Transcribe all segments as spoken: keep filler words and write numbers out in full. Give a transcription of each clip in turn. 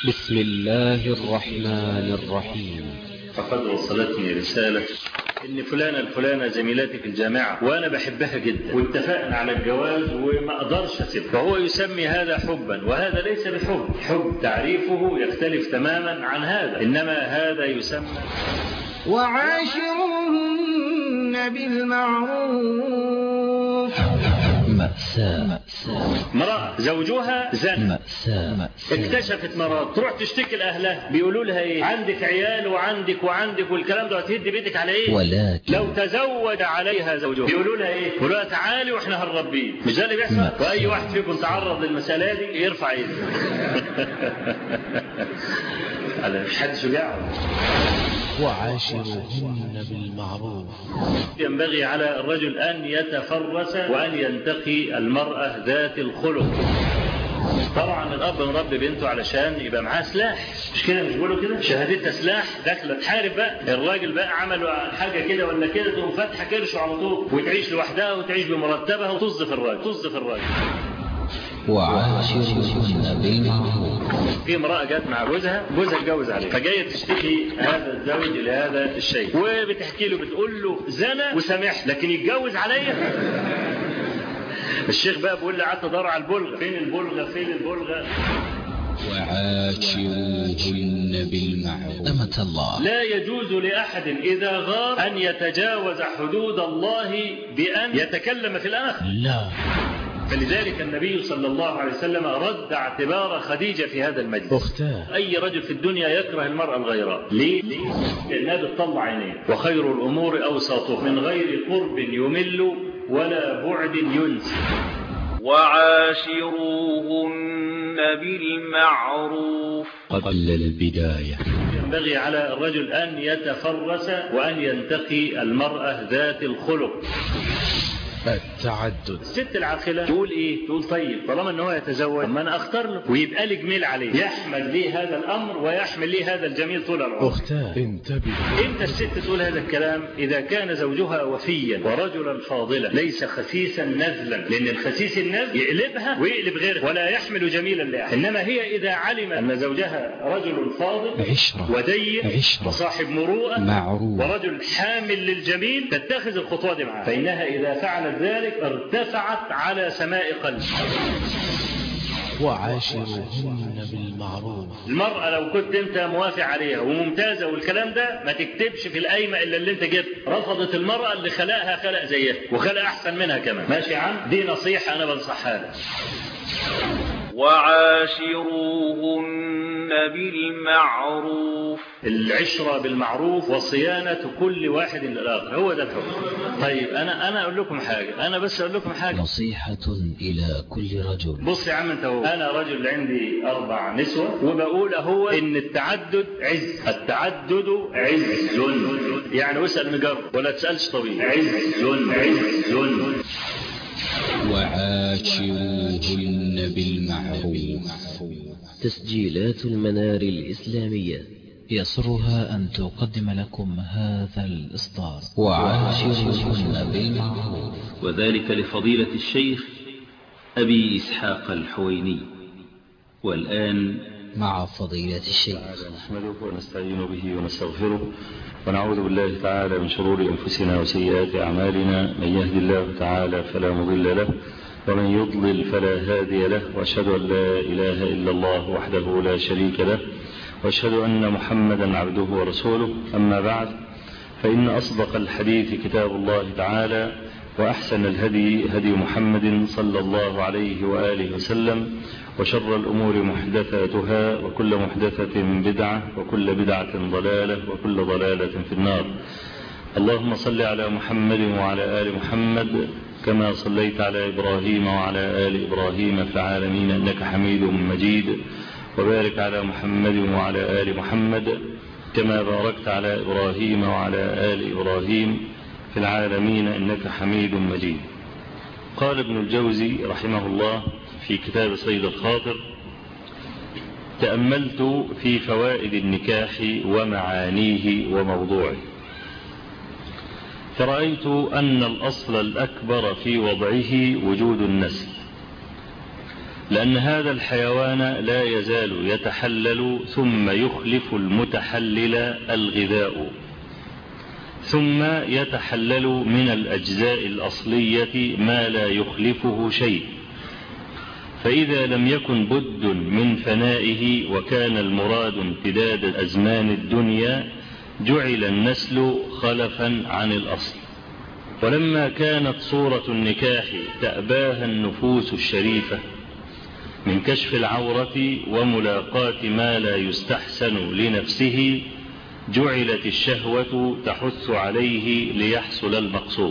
بسم الله الرحمن الرحيم. فقد وصلتني رسالة إن فلانة الفلانة زميلاتي في الجامعة وأنا بحبها جدا واتفقنا على الجواز وما أقدرش أسيبها، فهو يسمي هذا حبا وهذا ليس بحب. حب تعريفه يختلف تماما عن هذا، إنما هذا يسمى وعاشروهن بالمعروف. مأساة. امرأة زوجها زن، مأساة. اكتشفت مرض، تروح تشتكي لأهلها، بيقولوا لها ايه؟ عندك عيال وعندك وعندك والكلام ده، هتهدي بيتك على ايه؟ ولكن لو تزوج عليها زوجها بيقولوا لها ايه؟ بيقولوا لها تعالي واحنا هنربيه. مش ده اللي بيحصل؟ واي واحد فيكم تعرض للمسألة دي يرفع ايده. على مش حد شجاع. وعاشروهن بالمعروف. ينبغي على الرجل أن يتفرس وأن ينتقي المرأة ذات الخلق. طبعا الأب مربي بنته علشان يبقى معاه سلاح، مش كده؟ مش بيقولوا كده؟ شهادتها سلاح، داخله تحارب بقى. الراجل بقى عملوا حاجه كده ولا كده تقوم فاتحه كرش على طول وتعيش لوحدها وتعيش بمرتبها وطز في الراجل، طز في الراجل. وعاشروهن بالمعروف. في امرأة جت مع جوزها، جوزها اتجوز عليها، فجاية تشتكي هذا الزوج إلى هذا الشيء، وبتحكي له بتقول له زنا وسامح لكن يتجوز عليا. الشيخ بقى بيقول لي قعدت ادور على البلغة، فين البلغة؟ فين البلغة؟ وعاشروهن بالمعروف. أمة الله. لا يجوز لأحد إذا غاب أن يتجاوز حدود الله بأن يتكلم في الآخر. لا. فلذلك النبي صلى الله عليه وسلم رد اعتبار خديجة في هذا المجلس. أختاه. أي رجل في الدنيا يكره المرأة الغيراء. ليه؟ لأنها بتطلع عينيه. وخير الأمور أوساطها من غير قرب يمل ولا بعد ينسي. وعاشروهن بالمعروف. قبل البداية ينبغي على الرجل أن يتفرس وأن ينتقي المرأة ذات الخلق. التعدد. الست العاقلة تقول ايه؟ تقول طيب طالما ان هو يتزوج ما انا اختار له ويبقى لي جميل عليه، يحمل لي هذا الامر ويحمل لي هذا الجميل طول العمر. اختاه انتبه. انت الست تقول هذا الكلام اذا كان زوجها وفيا ورجلا فاضلا ليس خسيسا نذلا، لان الخسيس النذل يقلبها ويقلب غيرها ولا يحمل جميلا لاحد. انما هي اذا علم ان زوجها رجل فاضل عشرة ودين عشرة وصاحب مروءة معروف ورجل حامل للجميل تتخذ الخطوة دي معه، فانها اذا فعلت ذلك ارتفعت على سماء قلب. وعاشروهن بالمعروف. المرأة لو كنت انت موافق عليها وممتازة والكلام ده ما تكتبش في القايمة الا اللي انت جبت. رفضت المرأة اللي خلقها خلق زيها وخلق احسن منها كمان. ماشي يا عم؟ دي نصيحة انا بنصحها لك. وعاشروهن بالمعروف. العشرة بالمعروف وصيانة كل واحد للآخر، هو ده الحكم. طيب أنا أنا أقول لكم حاجة، أنا بس أقول لكم حاجة. نصيحة إلى كل رجل. بص يا عم أنت هو، أنا رجل عندي أربع نسوة وبقول أهو إن التعدد عز. التعدد عز يعني واسأل مجرب ولا تسألش طبيب. عز عز. وعاشروهن بالمعروف. تسجيلات المنار الإسلامية يسرها أن تقدم لكم هذا الإصدار. وعاشروهن بالمعروف. وذلك لفضيلة الشيخ أبي إسحاق الحويني. والآن مع فضيلة الشيخ. نحمده ونستعين به ونستغفره ونعوذ بالله تعالى من شرور أنفسنا وسيئات أعمالنا. من يهد الله تعالى فلا مضل له ومن يضلل فلا هادي له، وأشهد أن لا إله إلا الله وحده لا شريك له، وأشهد أن محمدا عبده ورسوله. أما بعد، فإن أصدق الحديث كتاب الله تعالى، وأحسن الهدي هدي محمد صلى الله عليه وآله وسلم، وشر الأمور محدثاتها وكل محدثة بدعة وكل بدعة ضلالة وكل ضلالة في النار. اللهم صل على محمد وعلى آل محمد كما صليت على إبراهيم وعلى آل إبراهيم في العالمين إنك حميد مجيد، وبارك على محمد وعلى آل محمد كما باركت على إبراهيم وعلى آل إبراهيم في العالمين إنك حميد مجيد. قال ابن الجوزي رحمه الله في كتاب صيد الخاطر: تأملت في فوائد النكاح ومعانيه وموضوعه، فرأيت أن الأصل الأكبر في وضعه وجود النسل، لأن هذا الحيوان لا يزال يتحلل ثم يخلف المتحلل الغذاء، ثم يتحلل من الأجزاء الأصلية ما لا يخلفه شيء، فإذا لم يكن بد من فنائه وكان المراد امتداد أزمان الدنيا جعل النسل خلفا عن الأصل. ولما كانت صورة النكاح تأباها النفوس الشريفة من كشف العورة وملاقاة ما لا يستحسن لنفسه جعلت الشهوة تحث عليه ليحصل المقصود.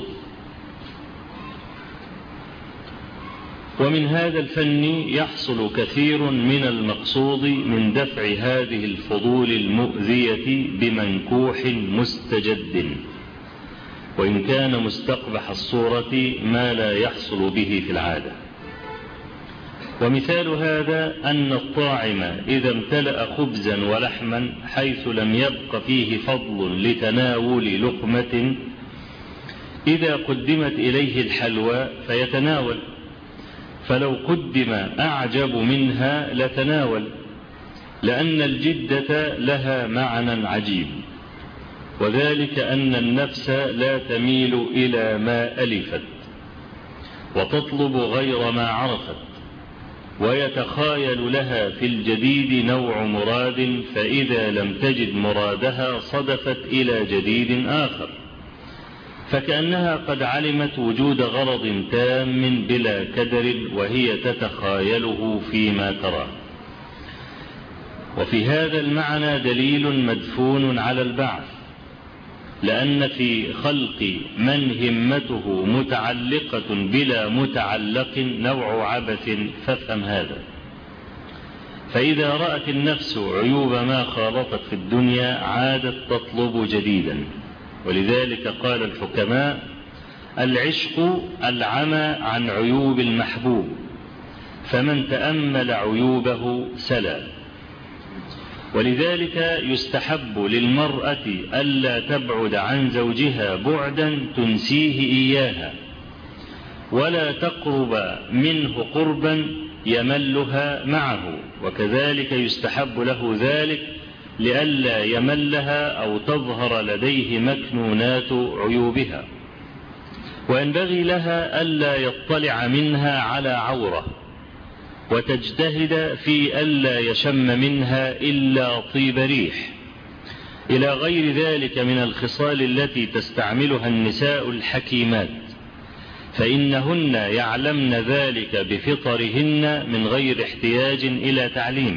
ومن هذا الفن يحصل كثير من المقصود من دفع هذه الفضول المؤذية بمنكوح مستجد، وإن كان مستقبح الصورة ما لا يحصل به في العادة. ومثال هذا أن الطاعم إذا امتلأ خبزا ولحما حيث لم يبق فيه فضل لتناول لقمة، إذا قدمت إليه الحلوى فيتناول، فلو قدم أعجب منها لتناول، لأن الجدة لها معنى عجيب، وذلك أن النفس لا تميل إلى ما ألفت وتطلب غير ما عرفت، ويتخايل لها في الجديد نوع مراد، فإذا لم تجد مرادها صدفت إلى جديد آخر، فكأنها قد علمت وجود غرض تام بلا كدر وهي تتخايله فيما ترى. وفي هذا المعنى دليل مدفون على البعث، لأن في خلق من همته متعلقة بلا متعلق نوع عبث، فافهم هذا. فإذا رأت النفس عيوب ما خالطت في الدنيا عادت تطلب جديدا، ولذلك قال الحكماء: العشق العمى عن عيوب المحبوب، فمن تأمل عيوبه سلا. ولذلك يستحب للمرأة ألا تبعد عن زوجها بعدا تنسيه إياها، ولا تقرب منه قربا يملها معه، وكذلك يستحب له ذلك لئلا يملها أو تظهر لديه مكنونات عيوبها. وينبغي لها ألا يطلع منها على عورة، وتجتهد في ألا يشم منها إلا طيب ريح، إلى غير ذلك من الخصال التي تستعملها النساء الحكيمات، فإنهن يعلمن ذلك بفطرهن من غير احتياج إلى تعليم.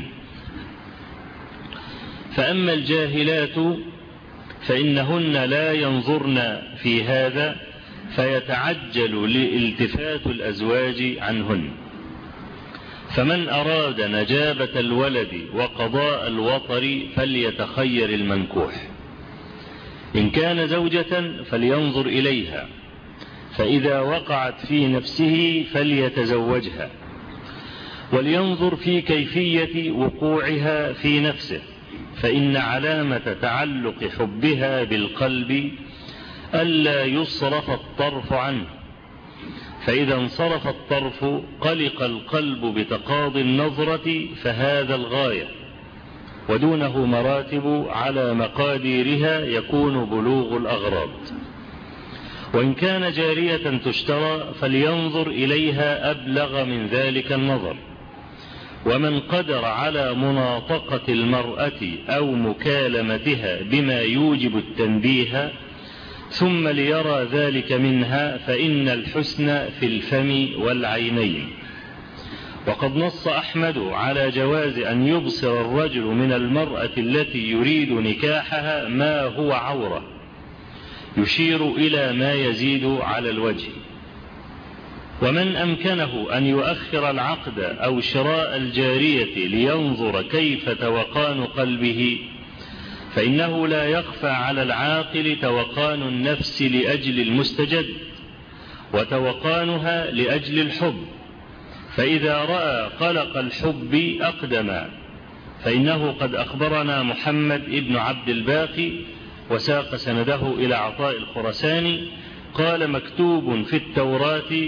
فأما الجاهلات فإنهن لا ينظرن في هذا، فيتعجل لالتفات الأزواج عنهن. فمن أراد نجابة الولد وقضاء الوطر فليتخير المنكوح، إن كان زوجة فلينظر إليها، فإذا وقعت في نفسه فليتزوجها، ولينظر في كيفية وقوعها في نفسه، فإن علامة تعلق حبها بالقلب ألا يصرف الطرف عنه، فإذا انصرف الطرف قلق القلب بتقاضي النظرة، فهذا الغاية، ودونه مراتب على مقاديرها يكون بلوغ الأغراض. وإن كان جارية تشترى فلينظر إليها أبلغ من ذلك النظر. ومن قدر على مناطقة المرأة أو مكالمتها بما يوجب التنبيه ثم ليرى ذلك منها، فإن الحسن في الفم والعينين. وقد نص أحمد على جواز أن يبصر الرجل من المرأة التي يريد نكاحها ما هو عورة، يشير إلى ما يزيد على الوجه. ومن أمكنه أن يؤخر العقد أو شراء الجارية لينظر كيف توقان قلبه، فإنه لا يخفى على العاقل توقان النفس لأجل المستجد، وتوقانها لأجل الحب، فإذا رأى قلق الحب أقدم. فإنه قد أخبرنا محمد ابن عبد الباقي وساق سنده إلى عطاء الخرساني قال: مكتوب في التوراة: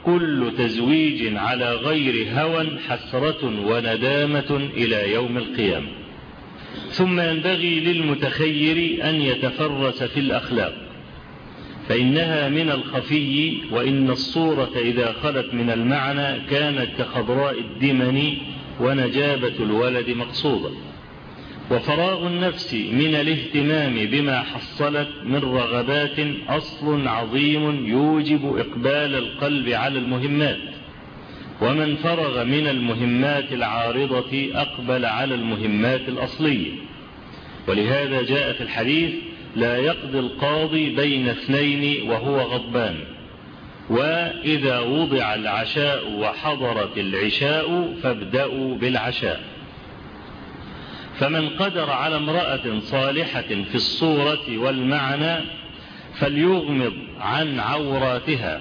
وكل تزويج على غير هوى حسرة وندامة إلى يوم القيامة. ثم ينبغي للمتخير أن يتفرس في الأخلاق، فإنها من الخفي، وإن الصورة إذا خلت من المعنى كانت كخضراء الدمن ونجابة الولد مقصودة. وفراغ النفس من الاهتمام بما حصلت من رغبات أصل عظيم يوجب إقبال القلب على المهمات، ومن فرغ من المهمات العارضة أقبل على المهمات الأصلية. ولهذا جاء في الحديث: لا يقضي القاضي بين اثنين وهو غضبان، وإذا وضع العشاء وحضرت العشاء فابدأوا بالعشاء. فمن قدر على امرأة صالحة في الصورة والمعنى فليغمض عن عوراتها،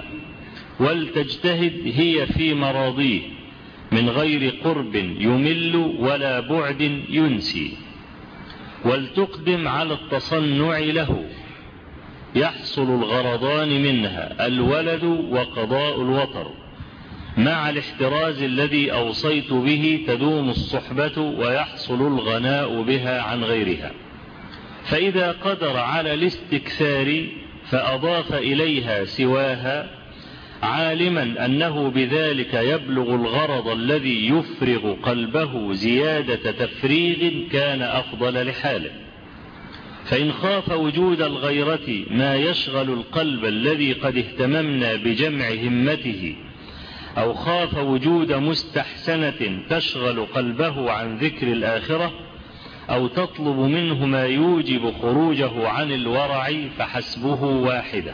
ولتجتهد هي في مراضيه من غير قرب يمل ولا بعد ينسي، ولتقدم على التصنع له، يحصل الغرضان منها الولد وقضاء الوطر، مع الاحتراز الذي أوصيت به تدوم الصحبة ويحصل الغناء بها عن غيرها. فإذا قدر على الاستكثار فأضاف إليها سواها، عالما أنه بذلك يبلغ الغرض الذي يفرغ قلبه زيادة تفريغ كان أفضل لحاله. فإن خاف وجود الغيرة ما يشغل القلب الذي قد اهتممنا بجمع همته، أو خاف وجود مستحسنة تشغل قلبه عن ذكر الآخرة، أو تطلب منه ما يوجب خروجه عن الورع، فحسبه واحدة.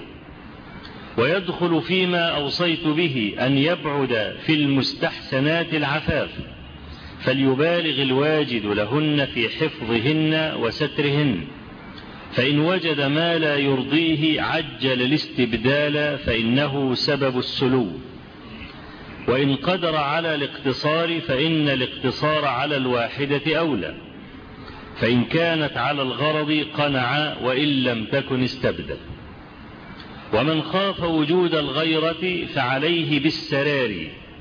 ويدخل فيما أوصيت به أن يبعد في المستحسنات العفاف، فليبالغ الواجد لهن في حفظهن وسترهن، فإن وجد ما لا يرضيه عجل الاستبدال، فإنه سبب السلو. وإن قدر على الاقتصار فإن الاقتصار على الواحدة أولى، فإن كانت على الغرض قنع، وإن لم تكن استبدل. ومن خاف وجود الغيرة فعليه بالسرار،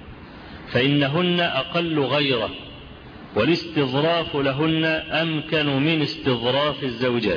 فإنهن أقل غيرة، والاستظراف لهن أمكن من استظراف الزوجات.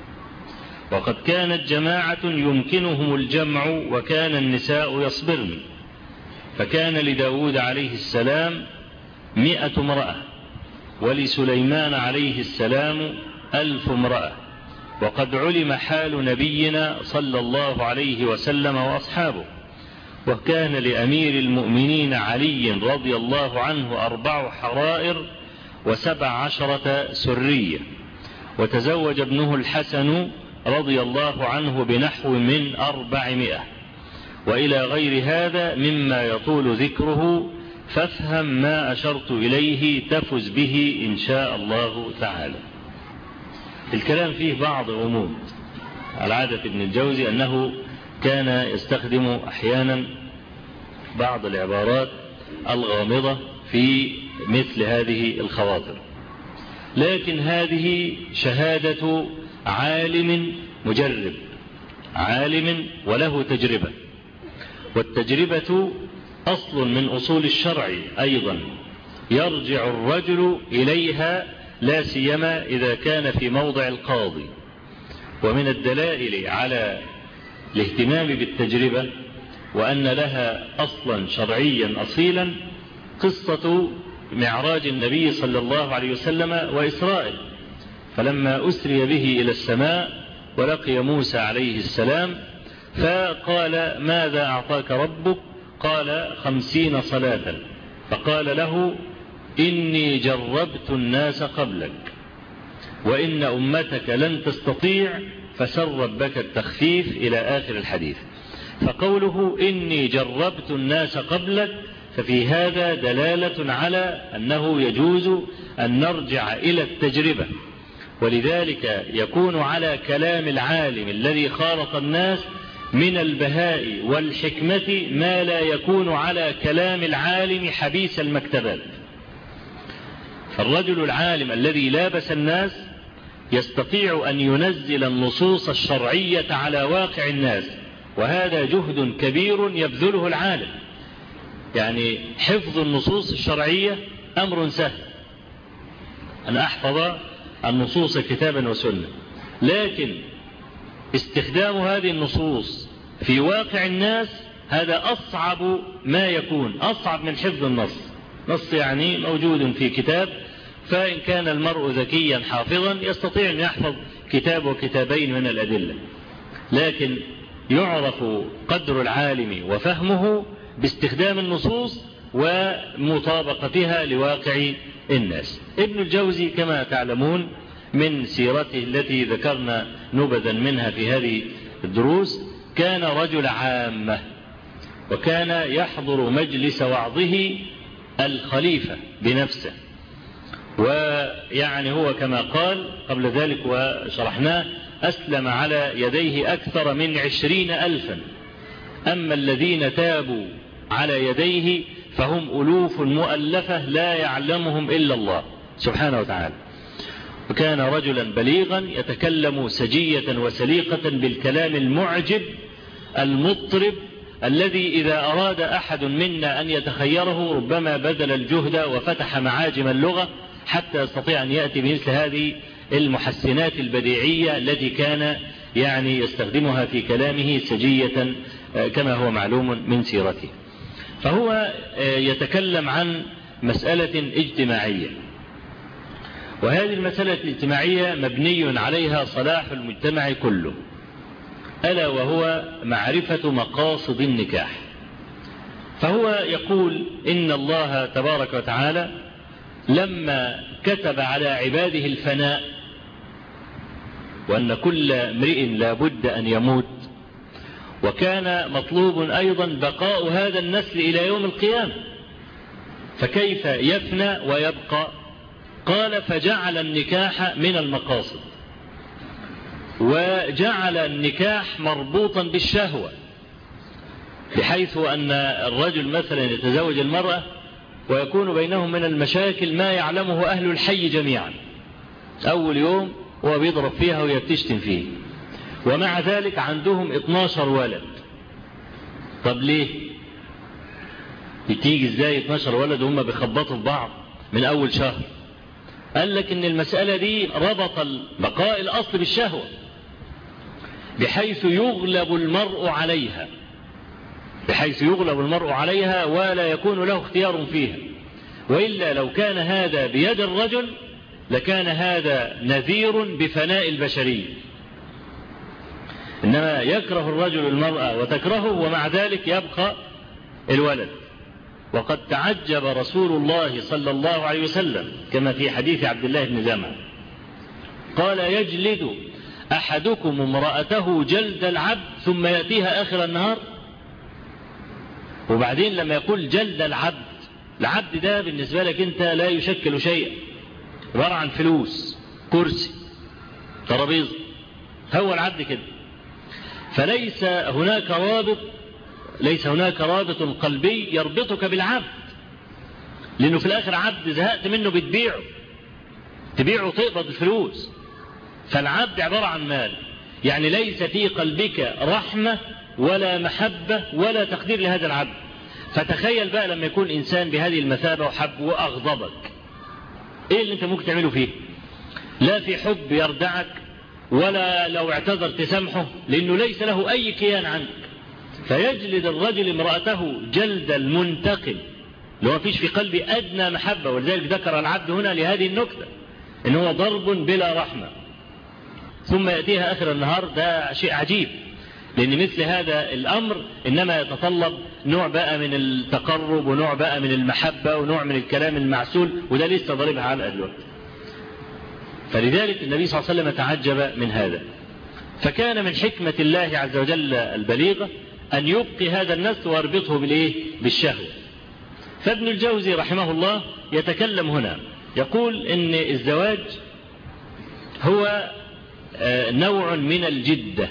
وقد كانت جماعة يمكنهم الجمع وكان النساء يصبرن، فكان لداود عليه السلام مئة امرأة، ولسليمان عليه السلام ألف امرأة. وقد علم حال نبينا صلى الله عليه وسلم وأصحابه. وكان لأمير المؤمنين علي رضي الله عنه أربع حرائر وسبع عشرة سرية، وتزوج ابنه الحسن رضي الله عنه بنحو من أربعمائة، وإلى غير هذا مما يطول ذكره، فافهم ما أشرت إليه تفز به إن شاء الله تعالى. الكلام فيه بعض غموض. على عادة ابن الجوزي أنه كان يستخدم أحيانا بعض العبارات الغامضة في مثل هذه الخواطر، لكن هذه شهادة عالم مجرب، عالم وله تجربة، والتجربة أصل من أصول الشرع أيضا يرجع الرجل إليها، لا سيما إذا كان في موضع القاضي. ومن الدلائل على الاهتمام بالتجربة وأن لها أصلا شرعيا أصيلا قصة معراج النبي صلى الله عليه وسلم وإسرائيل. فلما أسري به إلى السماء ولقي موسى عليه السلام فقال: ماذا أعطاك ربك؟ قال: خمسين صلاة. فقال له: إني جربت الناس قبلك، وإن أمتك لن تستطيع، فسر ربك التخفيف إلى آخر الحديث. فقوله إني جربت الناس قبلك ففي هذا دلالة على أنه يجوز أن نرجع إلى التجربة، ولذلك يكون على كلام العالم الذي خالط الناس من البهاء والحكمة ما لا يكون على كلام العالم حبيس المكتبات. فالرجل العالم الذي لابس الناس يستطيع أن ينزل النصوص الشرعية على واقع الناس، وهذا جهد كبير يبذله العالم، يعني حفظ النصوص الشرعية أمر سهل، أن أحفظ النصوص كتابا وسنة، لكن استخدام هذه النصوص في واقع الناس هذا أصعب ما يكون، أصعب من حفظ النص. نص يعني موجود في كتاب، فإن كان المرء ذكيا حافظا يستطيع أن يحفظ كتاب وكتابين من الأدلة، لكن يعرف قدر العالم وفهمه باستخدام النصوص ومطابقتها لواقع الناس. ابن الجوزي كما تعلمون من سيرته التي ذكرنا نبذا منها في هذه الدروس كان رجل عامة، وكان يحضر مجلس وعظه الخليفة بنفسه، ويعني هو كما قال قبل ذلك وشرحناه أسلم على يديه أكثر من عشرين ألفا، أما الذين تابوا على يديه فهم ألوف مؤلفة لا يعلمهم إلا الله سبحانه وتعالى. وكان رجلا بليغا يتكلم سجية وسليقة بالكلام المعجب المطرب الذي إذا أراد أحد منا أن يتخيره ربما بذل الجهد وفتح معاجم اللغة حتى يستطيع أن يأتي بمثل هذه المحسنات البديعية التي كان يعني يستخدمها في كلامه سجية كما هو معلوم من سيرته. فهو يتكلم عن مسألة اجتماعية، وهذه المسألة الاجتماعية مبني عليها صلاح المجتمع كله، ألا وهو معرفة مقاصد النكاح. فهو يقول إن الله تبارك وتعالى لما كتب على عباده الفناء وأن كل امرئ لا بد أن يموت، وكان مطلوب أيضا بقاء هذا النسل إلى يوم القيامة، فكيف يفنى ويبقى؟ قال فجعل النكاح من المقاصد، وجعل النكاح مربوطا بالشهوة، بحيث أن الرجل مثلا يتزوج المرأة ويكون بينهم من المشاكل ما يعلمه أهل الحي جميعا، أول يوم هو بيضرب فيها ويبتشتم فيه، ومع ذلك عندهم اثناشر ولد. طب ليه بتيجي ازاي اثناشر ولد وهم بيخبطوا في بعض من أول شهر؟ قال لك إن المسألة دي ربط بقاء الأصل بالشهوة، بحيث يغلب المرء عليها بحيث يغلب المرء عليها ولا يكون له اختيار فيها. وإلا لو كان هذا بيد الرجل لكان هذا نذير بفناء البشرية، إنما يكره الرجل المرأة وتكرهه ومع ذلك يبقى الولد. وقد تعجب رسول الله صلى الله عليه وسلم كما في حديث عبد الله بن زمعة قال يجلد أحدكم امرأته جلد العبد ثم يأتيها آخر النهار. وبعدين لما يقول جلد العبد، العبد ده بالنسبة لك أنت لا يشكل شيئا، عبارة عن فلوس، كرسي، ترابيزة، هو العبد كده. فليس هناك رابط ليس هناك رابط قلبي يربطك بالعبد، لأنه في الآخر عبد زهقت منه بتبيعه تبيعه تقبض الفلوس. فالعبد عبارة عن مال، يعني ليس في قلبك رحمة ولا محبة ولا تقدير لهذا العبد. فتخيل بقى لما يكون إنسان بهذه المثابة وحب وأغضبك، إيه اللي أنت ممكن تعمله فيه؟ لا في حب يردعك ولا لو اعتذر تسامحه، لأنه ليس له أي كيان عنك. فيجلد الرجل امرأته جلد المنتقم، لو فيش في قلبي أدنى محبة. ولذلك ذكر العبد هنا لهذه النكتة إن هو ضرب بلا رحمة، ثم يأتيها آخر النهار. ده شيء عجيب، لأن مثل هذا الأمر إنما يتطلب نوع بقى من التقرب ونوع بقى من المحبة ونوع من الكلام المعسول، وده لسه ضربها على الوقت. فلذلك النبي صلى الله عليه وسلم تعجب من هذا. فكان من حكمة الله عز وجل البليغة أن يبقي هذا النسل ويربطه بالإيه؟ بالشهوة. فابن الجوزي رحمه الله يتكلم هنا يقول إن الزواج هو نوع من الجدة.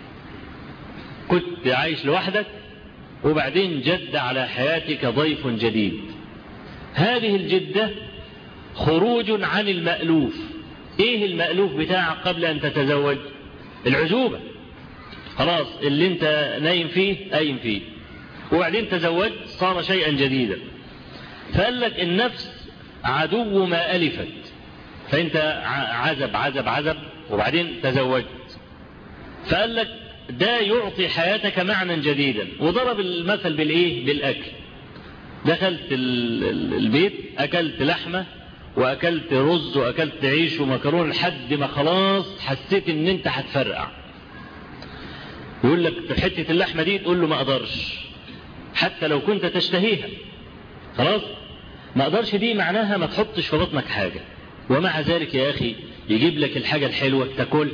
كنت عايش لوحدك وبعدين جد على حياتك ضيف جديد. هذه الجدة خروج عن المألوف. ايه المألوف بتاعك قبل ان تتزوج؟ العزوبة. خلاص اللي انت نايم فيه قايم فيه، وبعدين تزوج صار شيئا جديدا. فقال لك النفس عدو ما ألفت، فأنت عزب عزب عزب وبعدين تزوجت، فقال لك ده يعطي حياتك معنى جديدا. وضرب المثل بالإيه؟ بالأكل. دخلت البيت أكلت لحمة وأكلت رز وأكلت عيش ومكرون لحد ما خلاص حسيت إن أنت هتفرقع. يقول لك في حتة اللحمة دي تقول له ما أقدرش حتى لو كنت تشتهيها، خلاص ما أقدرش، دي معناها ما تحطش في بطنك حاجة. ومع ذلك يا أخي يجيب لك الحاجة الحلوة تاكل.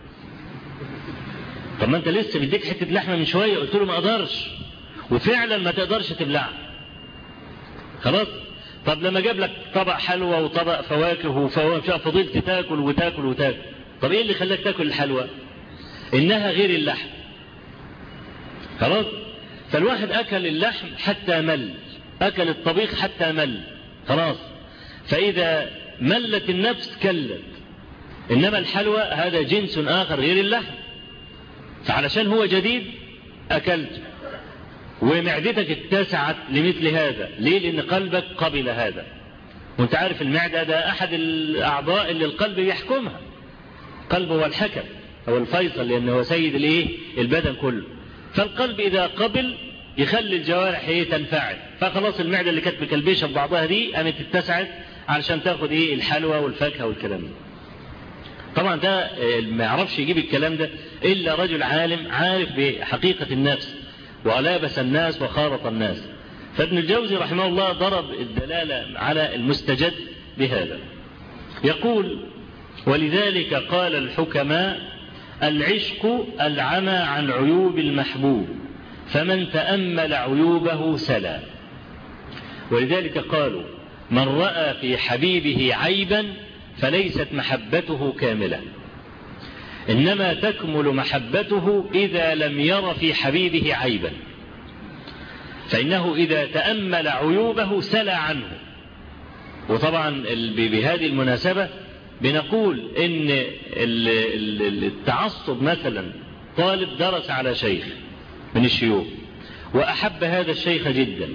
طب ما أنت لسه بديك حتة لحمة من شوية قلت له ما أقدرش، وفعلا ما تقدرش تبلع، خلاص. طب لما جاب لك طبق حلوى وطبق فواكه وفواكه فضلت تاكل وتاكل وتاكل، طب ايه اللي خلاك تاكل الحلوى؟ انها غير اللحم، خلاص. فالواحد اكل اللحم حتى مل، اكل الطبيخ حتى مل، خلاص. فاذا ملت النفس كلت. انما الحلوى هذا جنس اخر غير اللحم، فعلشان هو جديد اكلته ومعدتك اتسعت لمثل هذا. ليه؟ لأن قلبك قبل هذا. وانت عارف المعدة ده أحد الأعضاء اللي القلب يحكمها. قلب هو الحكم، هو الفيصل، لأنه هو سيد الايه؟ البدن كله. فالقلب إذا قبل يخلي الجوارح ايه؟ تنفعل. فخلاص المعدة اللي كانت مكلبشة ببعضها دي قامت اتسعت علشان تاخد ايه؟ الحلوى والفاكهة والكلام ده. طبعا ده ما يعرفش يجيب الكلام ده إلا رجل عالم عارف بحقيقة النفس ولابس الناس وخارط الناس. فابن الجوزي رحمه الله ضرب الدلالة على المستجد بهذا. يقول: ولذلك قال الحكماء: العشق العمى عن عيوب المحبوب، فمن تأمل عيوبه سلا. ولذلك قالوا: من رأى في حبيبه عيبا فليست محبته كاملة، إنما تكمل محبته إذا لم ير في حبيبه عيبا، فإنه إذا تأمل عيوبه سلى عنه. وطبعا بهذه المناسبة بنقول إن التعصب، مثلا طالب درس على شيخ من الشيوخ وأحب هذا الشيخ جدا،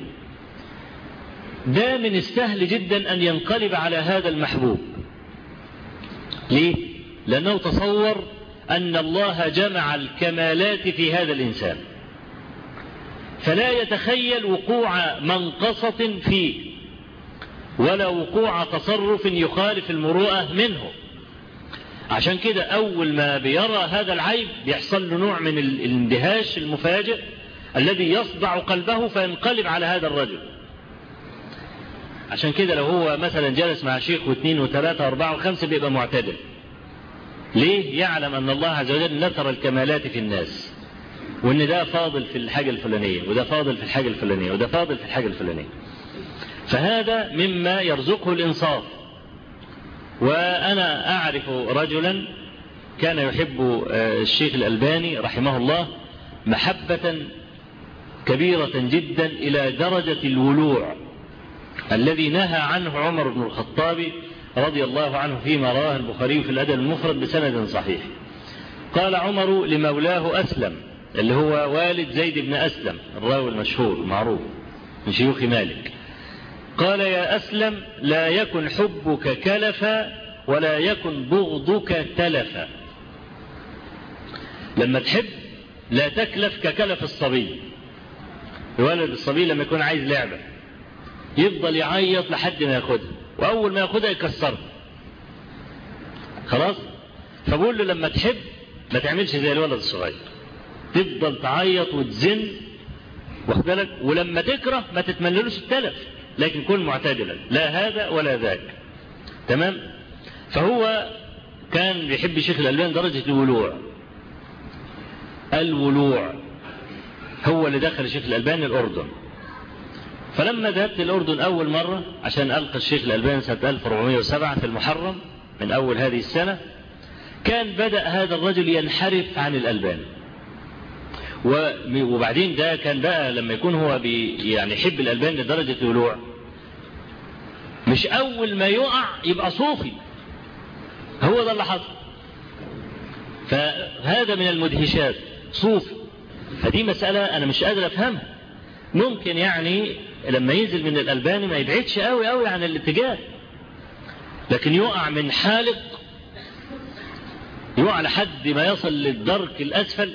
ده من السهل جدا أن ينقلب على هذا المحبوب. ليه؟ لأنه تصور أن الله جمع الكمالات في هذا الإنسان، فلا يتخيل وقوع منقصة فيه ولا وقوع تصرف يخالف المروءة منه. عشان كده أول ما بيرى هذا العيب بيحصل له نوع من الاندهاش المفاجئ الذي يصدع قلبه فينقلب على هذا الرجل. عشان كده لو هو مثلا جلس مع شيخ واثنين وثلاثة واربعة وخمسة بيبقى معتدل. ليه؟ يعلم أن الله عز وجل نثر الكمالات في الناس، وأن ده فاضل في الحاجة الفلانية وده فاضل في الحاجة الفلانية وده فاضل في الحاجة الفلانية. فهذا مما يرزقه الإنصاف. وأنا أعرف رجلا كان يحب الشيخ الألباني رحمه الله محبة كبيرة جدا إلى درجة الولوع الذي نهى عنه عمر بن الخطاب رضي الله عنه فيما رواه البخاري في الأدب المفرد بسند صحيح. قال عمر لمولاه أسلم اللي هو والد زيد بن أسلم الراوي المشهور المعروف من شيوخ مالك، قال: يا أسلم، لا يكن حبك كلفا ولا يكن بغضك تلفا. لما تحب لا تكلف ككلف الصبي. الولد الصبي لما يكون عايز لعبة يفضل يعيط لحد ما ياخدها، وأول ما ياخدها يكسرها، خلاص. فبقول له لما تحب ما تعملش زي الولد الصغير، تفضل تعيط وتزن، واخد بالك، ولما تكره ما تتمنلوش التلف، لكن كن معتدلا، لا هذا ولا ذاك، تمام. فهو كان بيحب الشيخ الألباني درجة الولوع. الولوع هو اللي دخل الشيخ الألباني الأردن. فلما ذهبت الأردن أول مرة عشان ألقى الشيخ الألباني سنة ألف وأربعمائة وسبعة في المحرم من أول هذه السنة، كان بدأ هذا الرجل ينحرف عن الألباني. وبعدين ده كان بقى لما يكون هو بي يعني يحب الألباني لدرجة الولوع، مش أول ما يقع يبقى صوفي، هو ده اللي حصل. فهذا من المدهشات، صوفي. فدي مسألة أنا مش قادر أفهمها. ممكن يعني لما ينزل من الألباني ما يبعدش قوي قوي عن الاتجاه، لكن يقع من حالق، يقع لحد ما يصل للدرك الأسفل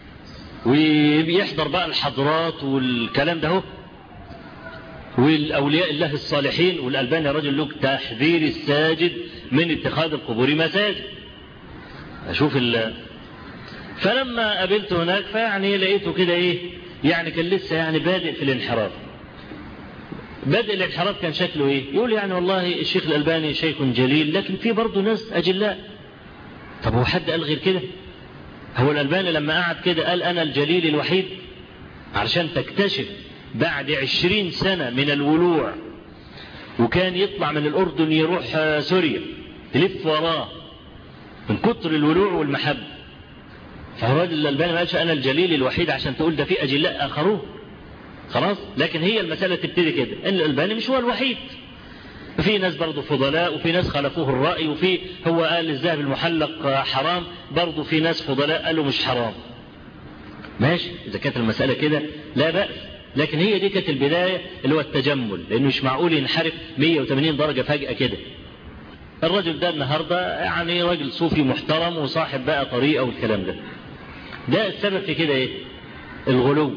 ويحضر بقى الحضرات والكلام ده هو والأولياء الله الصالحين. والألباني رجل له تحذير الساجد من اتخاذ القبور مساجد. أشوف ال فلما قابلته هناك فيعني لقيته كده إيه يعني كان لسه يعني بادئ في الانحراف. بدء الانحراف كان شكله إيه؟ يقول يعني والله الشيخ الألباني شيخ جليل لكن في برضه ناس أجلاء. طب هو حد قال غير كده؟ هو الألباني لما قعد كده قال أنا الجليل الوحيد؟ علشان تكتشف بعد عشرين سنة من الولوع، وكان يطلع من الأردن يروح سوريا تلف وراه من كتر الولوع والمحبة. فالراجل الألباني ما قالش أنا الجليل الوحيد عشان تقول ده في أجلاء آخرون. خلاص، لكن هي المسألة تبتدي كده إن الألباني مش هو الوحيد، في ناس برضه فضلاء وفي ناس خالفوه الرأي، وفي هو قال الذهب المحلق حرام برضه في ناس فضلاء قالوا مش حرام. ماشي، إذا كانت المسألة كده لا بأس، لكن هي دي كانت البداية اللي هو التجمل، لأنه مش معقول ينحرف مية وثمانين درجة فجأة كده. الرجل ده النهاردة يعني راجل صوفي محترم وصاحب بقى طريقة والكلام ده. ده السبب في كده ايه؟ الغلو.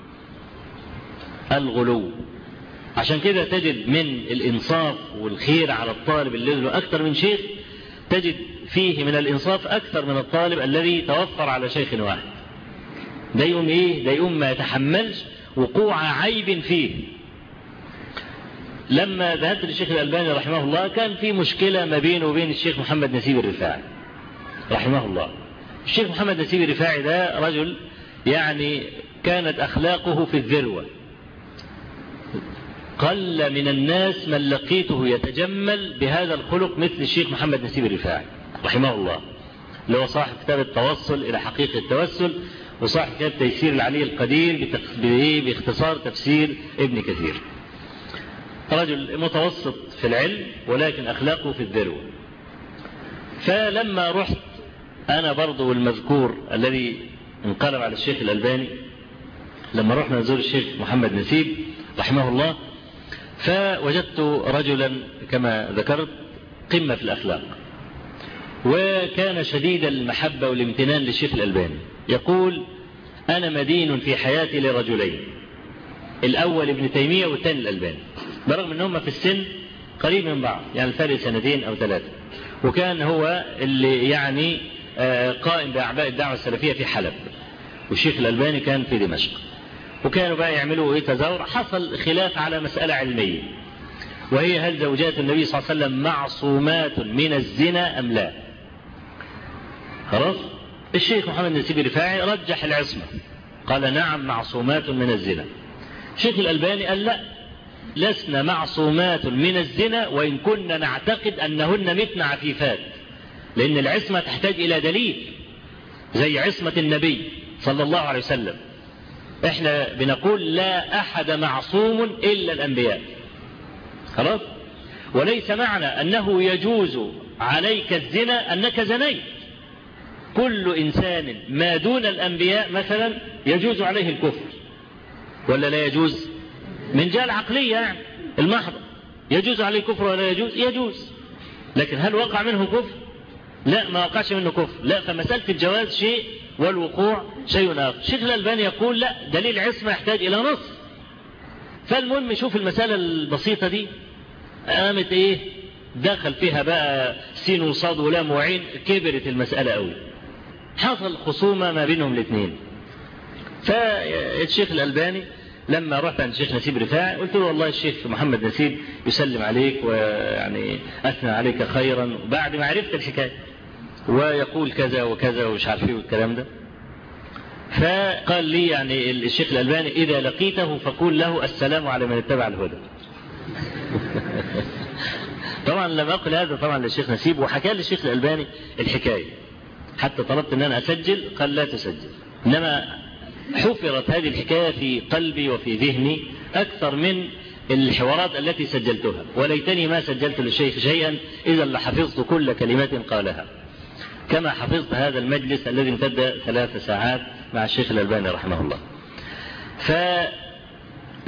الغلو. عشان كده تجد من الإنصاف والخير على الطالب الذي له أكثر من شيخ، تجد فيه من الإنصاف أكثر من الطالب الذي توفر على شيخ واحد. ده يقوم إيه؟ ده يقوم ما يتحملش وقوع عيب فيه. لما ذهبت للشيخ الألباني رحمه الله كان في مشكلة ما بينه وبين الشيخ محمد نسيب الرفاعي رحمه الله. الشيخ محمد نسيب الرفاعي ده رجل يعني كانت أخلاقه في الذروة، قل من الناس من لقيته يتجمل بهذا الخلق مثل الشيخ محمد نسيب الرفاعي رحمه الله، اللي هو صاحب كتاب التوصل إلى حقيقة التوسل، وصاحب كتاب تيسير العلي القدير باختصار تفسير ابن كثير. رجل متوسط في العلم ولكن أخلاقه في الذروة. فلما رحت أنا برضو والمذكور الذي انقلب على الشيخ الألباني، لما رحنا نزور الشيخ محمد نسيب رحمه الله، فوجدت رجلا كما ذكرت قمة في الأخلاق، وكان شديد المحبة والامتنان للشيخ الألباني. يقول أنا مدين في حياتي لرجلين، الأول ابن تيمية والثاني الألباني، برغم أنهم في السن قريب من بعض، يعني الفرق سنتين أو ثلاثة، وكان هو اللي يعني قائم بأعباء الدعوة السلفية في حلب، والشيخ الألباني كان في دمشق، وكانوا بقى يعملوا ايه تزاور. حصل خلاف على مسألة علمية، وهي هل زوجات النبي صلى الله عليه وسلم معصومات من الزنا أم لا؟ خلاص، الشيخ محمد نسيب الرفاعي رجح العصمة، قال نعم معصومات من الزنا. الشيخ الألباني قال لا، لسنا معصومات من الزنا وإن كنا نعتقد أنهن متن عفيفات، لأن العصمة تحتاج إلى دليل زي عصمة النبي صلى الله عليه وسلم. احنا بنقول لا أحد معصوم إلا الأنبياء، خلاص، وليس معنى أنه يجوز عليك الزنا أنك زنيت. كل إنسان ما دون الأنبياء مثلا يجوز عليه الكفر ولا لا يجوز؟ من جهة العقلية يعني المحضة يجوز عليه كفر ولا يجوز؟ يجوز. لكن هل وقع منه كفر؟ لا، ما وقعش منه كفر، لا. فمسألة الجواز شيء والوقوع شيء آخر. الشيخ الألباني يقول لا، دليل عصمة يحتاج إلى نص. فالمهم شوف المسألة البسيطة دي قامت إيه؟ دخل فيها بقى سين وصاد ولام وعين، كبرت المسألة قوي، حصل خصومة ما بينهم الاثنين. فالشيخ الألباني لما رحت عند الشيخ نسيب رفاعي قلت له والله الشيخ محمد نسيب يسلم عليك ويعني أثنى عليك خيرا بعد ما عرفت الحكاية، ويقول كذا وكذا ومش عارف ايه والكلام ده. فقال لي يعني الشيخ الألباني إذا لقيته فقول له السلام على من اتبع الهدى. طبعا لما أقول هذا طبعا للشيخ نسيب، وحكى لي الشيخ الألباني الحكاية، حتى طلبت أن أنا أسجل، قال لا تسجل. إنما حفرت هذه الحكاية في قلبي وفي ذهني أكثر من الحوارات التي سجلتها، وليتني ما سجلت للشيخ شيئا إذا لحفظت كل كلمة قالها، كما حفظت هذا المجلس الذي امتد ثلاث ساعات مع الشيخ الألباني رحمه الله.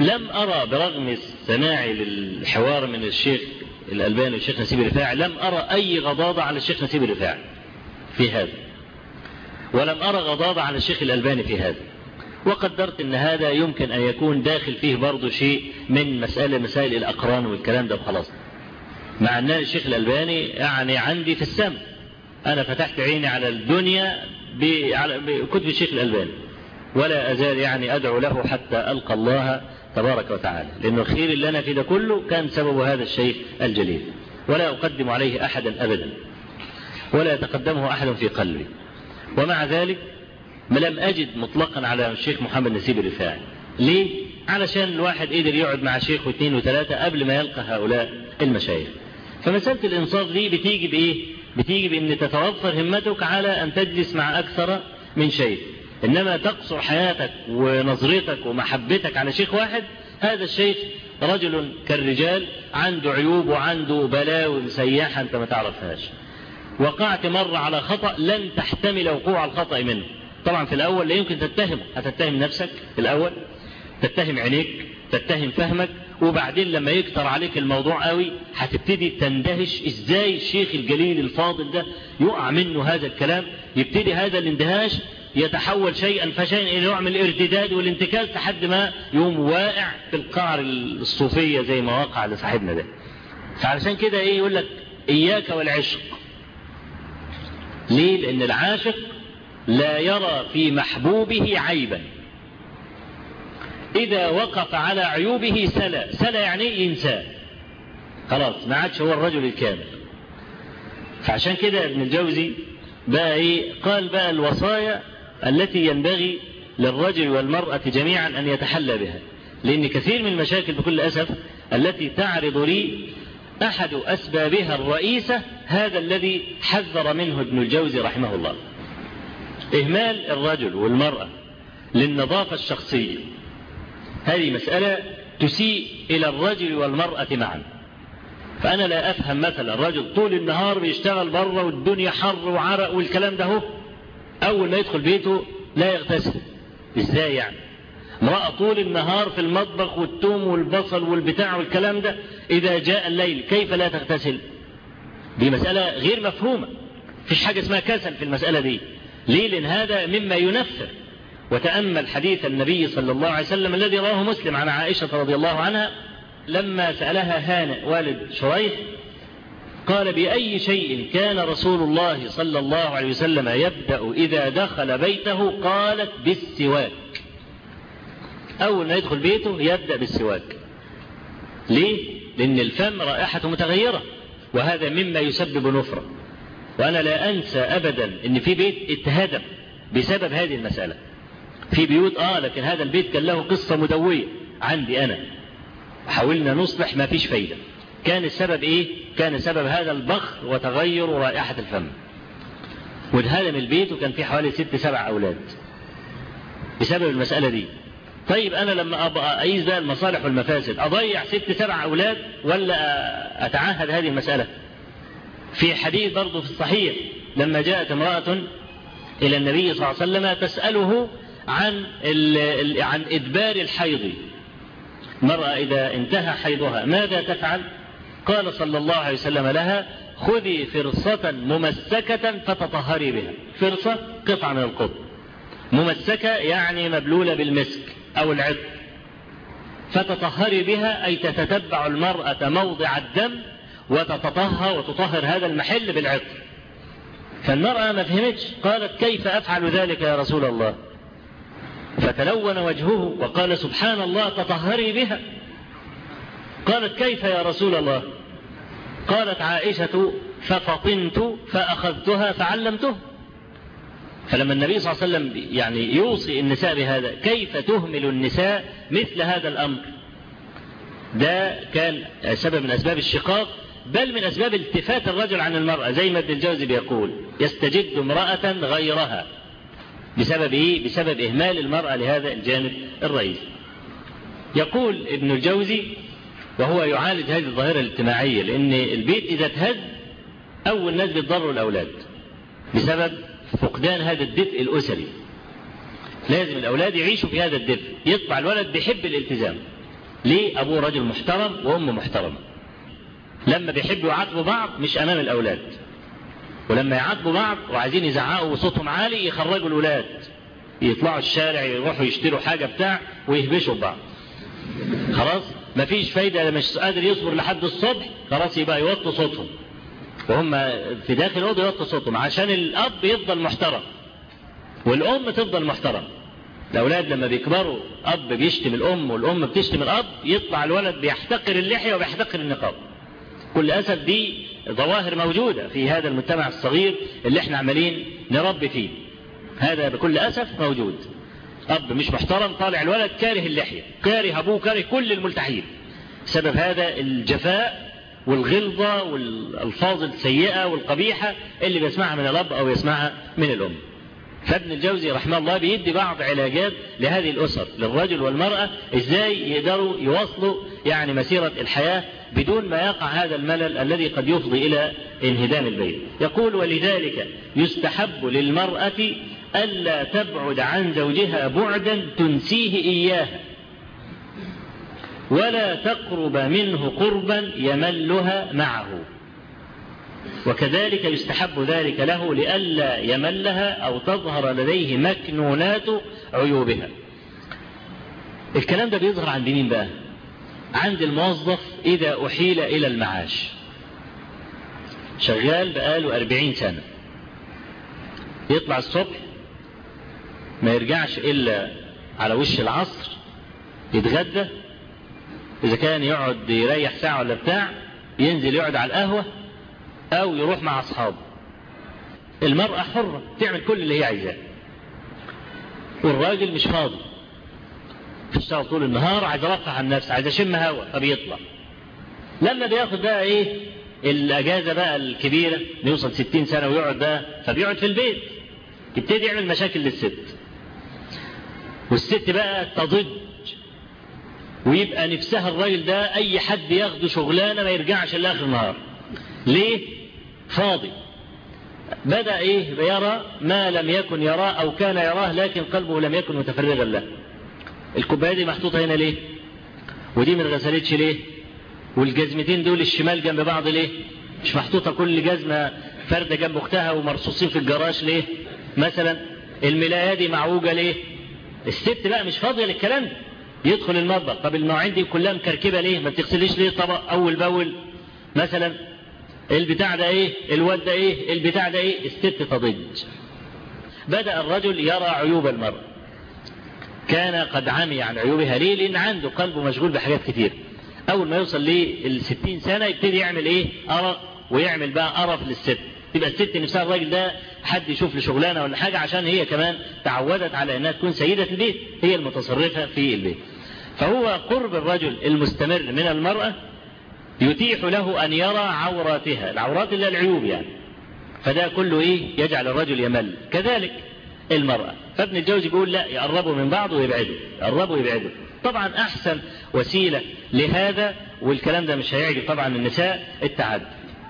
لم أرى برغم سماعي للحوار من الشيخ الألباني والشيخ نسيب الرفاعي لم أرى أي غضاضة على الشيخ نسيب الرفاعي في هذا، ولم أرى غضاضة على الشيخ الألباني في هذا، وقدرت أن هذا يمكن أن يكون داخل فيه برضو شيء من مسألة مسائل الأقران والكلام ده وخلاص. مع أن الشيخ الألباني يعني عندي في السمع، أنا فتحت عيني على الدنيا بكتب الشيخ الألباني، ولا أزال يعني أدعو له حتى ألقى الله تبارك وتعالى، لأن الخير اللي أنا فيه ده كله كان سبب هذا الشيخ الجليل، ولا أقدم عليه أحدا أبدا، ولا يتقدمه أحد في قلبي. ومع ذلك ما لم أجد مطلقا على الشيخ محمد نسيب الرفاعي. ليه؟ علشان الواحد قدر يقعد مع شيخ واثنين وثلاثة قبل ما يلقى هؤلاء المشايخ. فمسألة الإنصاف دي بتيجي بإيه؟ بتيجي بأن تتوفر همتك على أن تجلس مع أكثر من شيخ، إنما تقصر حياتك ونظرتك ومحبتك على شيخ واحد. هذا الشيخ رجل كالرجال، عنده عيوب وعنده بلاوي مسيحة أنت ما تعرفهاش. وقعت مرة على خطأ لن تحتمل وقوع الخطأ منه. طبعا في الأول لا يمكن تتهم، هتتهم نفسك في الأول، تتهم عينيك، تتهم فهمك، وبعدين لما يكتر عليك الموضوع قوي هتبتدي تندهش ازاي الشيخ الجليل الفاضل ده يقع منه هذا الكلام. يبتدي هذا الاندهاش يتحول شيئا فشيئا الى نوع من الارتداد والانتكاس لحد ما يوم واقع في القعر الصوفية زي ما وقع لصاحبنا ده. فعلشان كده ايه يقول لك اياك والعشق. ليه؟ لان العاشق لا يرى في محبوبه عيبا، إذا وقف على عيوبه سلا. سلا يعني ينساه، خلاص ما عادش هو الرجل الكامل. فعشان كده ابن الجوزي بقى إيه قال بقى الوصايا التي ينبغي للرجل والمرأة جميعا أن يتحلى بها. لأن كثير من المشاكل بكل أسف التي تعرض لي أحد أسبابها الرئيسة هذا الذي حذر منه ابن الجوزي رحمه الله، إهمال الرجل والمرأة للنظافة الشخصية. هذه مسألة تسيء إلى الرجل والمرأة معا. فأنا لا أفهم مثلا الرجل طول النهار بيشتغل بره والدنيا حر وعرق والكلام ده، هو أول ما يدخل بيته لا يغتسل. إزاي يعني؟ امرأة طول النهار في المطبخ والثوم والبصل والبتاع والكلام ده، إذا جاء الليل كيف لا تغتسل؟ دي مسألة غير مفهومة. فيش حاجة اسمها كسل في المسألة دي. ليه؟ لأن هذا مما ينفر. وتأمل حديث النبي صلى الله عليه وسلم الذي رواه مسلم عن عائشة رضي الله عنها لما سألها هانئ والد شريح قال بأي شيء كان رسول الله صلى الله عليه وسلم يبدأ إذا دخل بيته؟ قالت بالسواك. أول ما يدخل بيته يبدأ بالسواك. ليه؟ لأن الفم رائحته متغيرة، وهذا مما يسبب نفرة. وأنا لا أنسى أبدا أن في بيت اتهدم بسبب هذه المسألة. في بيوت آه لكن هذا البيت كان له قصة مدوية عندي أنا، حاولنا نصلح ما فيش فايدة. كان السبب إيه؟ كان سبب هذا البخر وتغير رائحة الفم. واتهدم البيت وكان فيه حوالي ست سبع أولاد بسبب المسألة دي. طيب أنا لما أبقى أقيس بقى المصالح والمفاسد أضيع ست سبع أولاد ولا أتعهد هذه المسألة؟ في حديث برضه في الصحيح لما جاءت امرأة إلى النبي صلى الله عليه وسلم تسأله عن عن إدبار الحيض. المرأة إذا انتهى حيضها ماذا تفعل؟ قال صلى الله عليه وسلم لها خذي فرصة ممسكة فتطهري بها. فرصة قطعة من القطن، ممسكة يعني مبلولة بالمسك أو العطر، فتطهري بها أي تتتبع المرأة موضع الدم وتتطهر وتطهر هذا المحل بالعطر. فالمرأة ما فهمتش، قالت كيف أفعل ذلك يا رسول الله؟ فتلون وجهه وقال سبحان الله تطهري بها. قالت كيف يا رسول الله؟ قالت عائشة ففطنت فأخذتها فعلمته. فلما النبي صلى الله عليه وسلم يعني يوصي النساء بهذا، كيف تهمل النساء مثل هذا الأمر؟ ده كان سبب من أسباب الشقاق، بل من أسباب التفات الرجل عن المرأة، زي ما ابن الجوزي بيقول يستجد امرأة غيرها. بسبب إيه؟ بسبب إهمال المرأة لهذا الجانب الرئيسي. يقول ابن الجوزي وهو يعالج هذه الظاهرة الاجتماعية، لأن البيت إذا اتهد أول ناس بيتضروا الأولاد بسبب فقدان هذا الدفء الأسري. لازم الأولاد يعيشوا في هذا الدفء، يطلع الولد بيحب الالتزام ليه؟ أبوه رجل محترم وأمه محترمة. لما بيحبوا يعاتبوا بعض مش أمام الأولاد، ولما يعاتبوا بعض وعايزين يزعقوا وصوتهم عالي يخرجوا الأولاد يطلعوا الشارع يروحوا يشتروا حاجة بتاع ويهبشوا بعض. خلاص مفيش فايدة، مش قادر يصبر لحد الصبح، خلاص يبقى يوطوا صوتهم وهم في داخل الأوضة يوطوا صوتهم عشان الأب يفضل محترم والأم تفضل محترم. الأولاد لما بيكبروا أب بيشتم الأم والأم بتشتم الأب يطلع الولد بيحتقر اللحية وبيحتقر النقاب. كل أسف دي ظواهر موجودة في هذا المجتمع الصغير اللي احنا عمالين نربي فيه. هذا بكل أسف موجود. أب مش محترم طالع الولد كاره اللحية، كاره أبوه، كاره كل الملتحين. سبب هذا الجفاء والغلظة والألفاظ السيئة والقبيحة اللي بيسمعها من الأب أو يسمعها من الأم. فابن الجوزي رحمه الله بيدي بعض علاجات لهذه الأسر، للرجل والمرأة، إزاي يقدروا يواصلوا يعني مسيرة الحياة بدون ما يقع هذا الملل الذي قد يفضي إلى انهدام البيت. يقول: ولذلك يستحب للمرأة ألا تبعد عن زوجها بعدا تنسيه إياه، ولا تقرب منه قربا يملها معه، وكذلك يستحب ذلك له لئلا يملها أو تظهر لديه مكنونات عيوبها. الكلام ده بيظهر عند مين بقى؟ عند الموظف إذا أحيل إلى المعاش، شغال بقاله أربعين سنة، يطلع الصبح ما يرجعش إلا على وش العصر، يتغدى، إذا كان يقعد يريح ساعة ولا بتاع ينزل يقعد على القهوة أو يروح مع أصحابه. المرأة حرة تعمل كل اللي هي عايزاه، والراجل مش فاضي، بيشتغل طول النهار، عايز يرفع عن نفسه، عايز يشم هوا، فبيطلع. لما بياخد بقى إيه الأجازة بقى الكبيرة يوصل ستين سنة ويقعد بقى، فبيقعد في البيت، يبتدي يعمل مشاكل للست، والست بقى تضج ويبقى نفسها الراجل ده أي حد ياخده شغلانة ما يرجعش إلا آخر النهار. ليه؟ فاضي. بدأ إيه يرى ما لم يكن يراه أو كان يراه لكن قلبه لم يكن متفرغا له. الكوباية دي محطوطة هنا ليه؟ ودي ما اتغسلتش ليه؟ والجزمتين دول الشمال جنب بعض ليه؟ مش محطوطة كل جزمة فردة جنب أختها ومرصوصين في الجراج ليه؟ مثلا الملاية دي معوجة ليه؟ الست بقى مش فاضية للكلام ده. يدخل المطبخ، طب المواعين دي كلها مكركبة ليه؟ ما بتغسليش ليه طبق أول بأول؟ مثلا البتاع ده ايه؟ الواد ده ايه؟ البتاع ده ايه؟ الست تضج. بدأ الرجل يرى عيوب المرأة، كان قد عمي عن عيوبها. ليه؟ لأن عنده قلبه مشغول بحاجات كتير. أول ما يوصل للستين سنة يبتدي يعمل ايه؟ أرق، ويعمل بقى قرف للست. تبقى الست نفسها الراجل ده حد يشوف له شغلانة ولا حاجة، عشان هي كمان تعودت على أنها تكون سيدة البيت، هي المتصرفة في البيت. فهو قرب الرجل المستمر من المرأة يتيح له أن يرى عوراتها، العورات اللي العيوب يعني، فده كله إيه؟ يجعل الرجل يمل. كذلك المرأة. فابن الجوزي بيقول لا، يقربوا من بعض ويبعدوا، يقربوا ويبعدوا. طبعا أحسن وسيلة لهذا، والكلام ده مش هيعجب طبعا النساء، التعدد.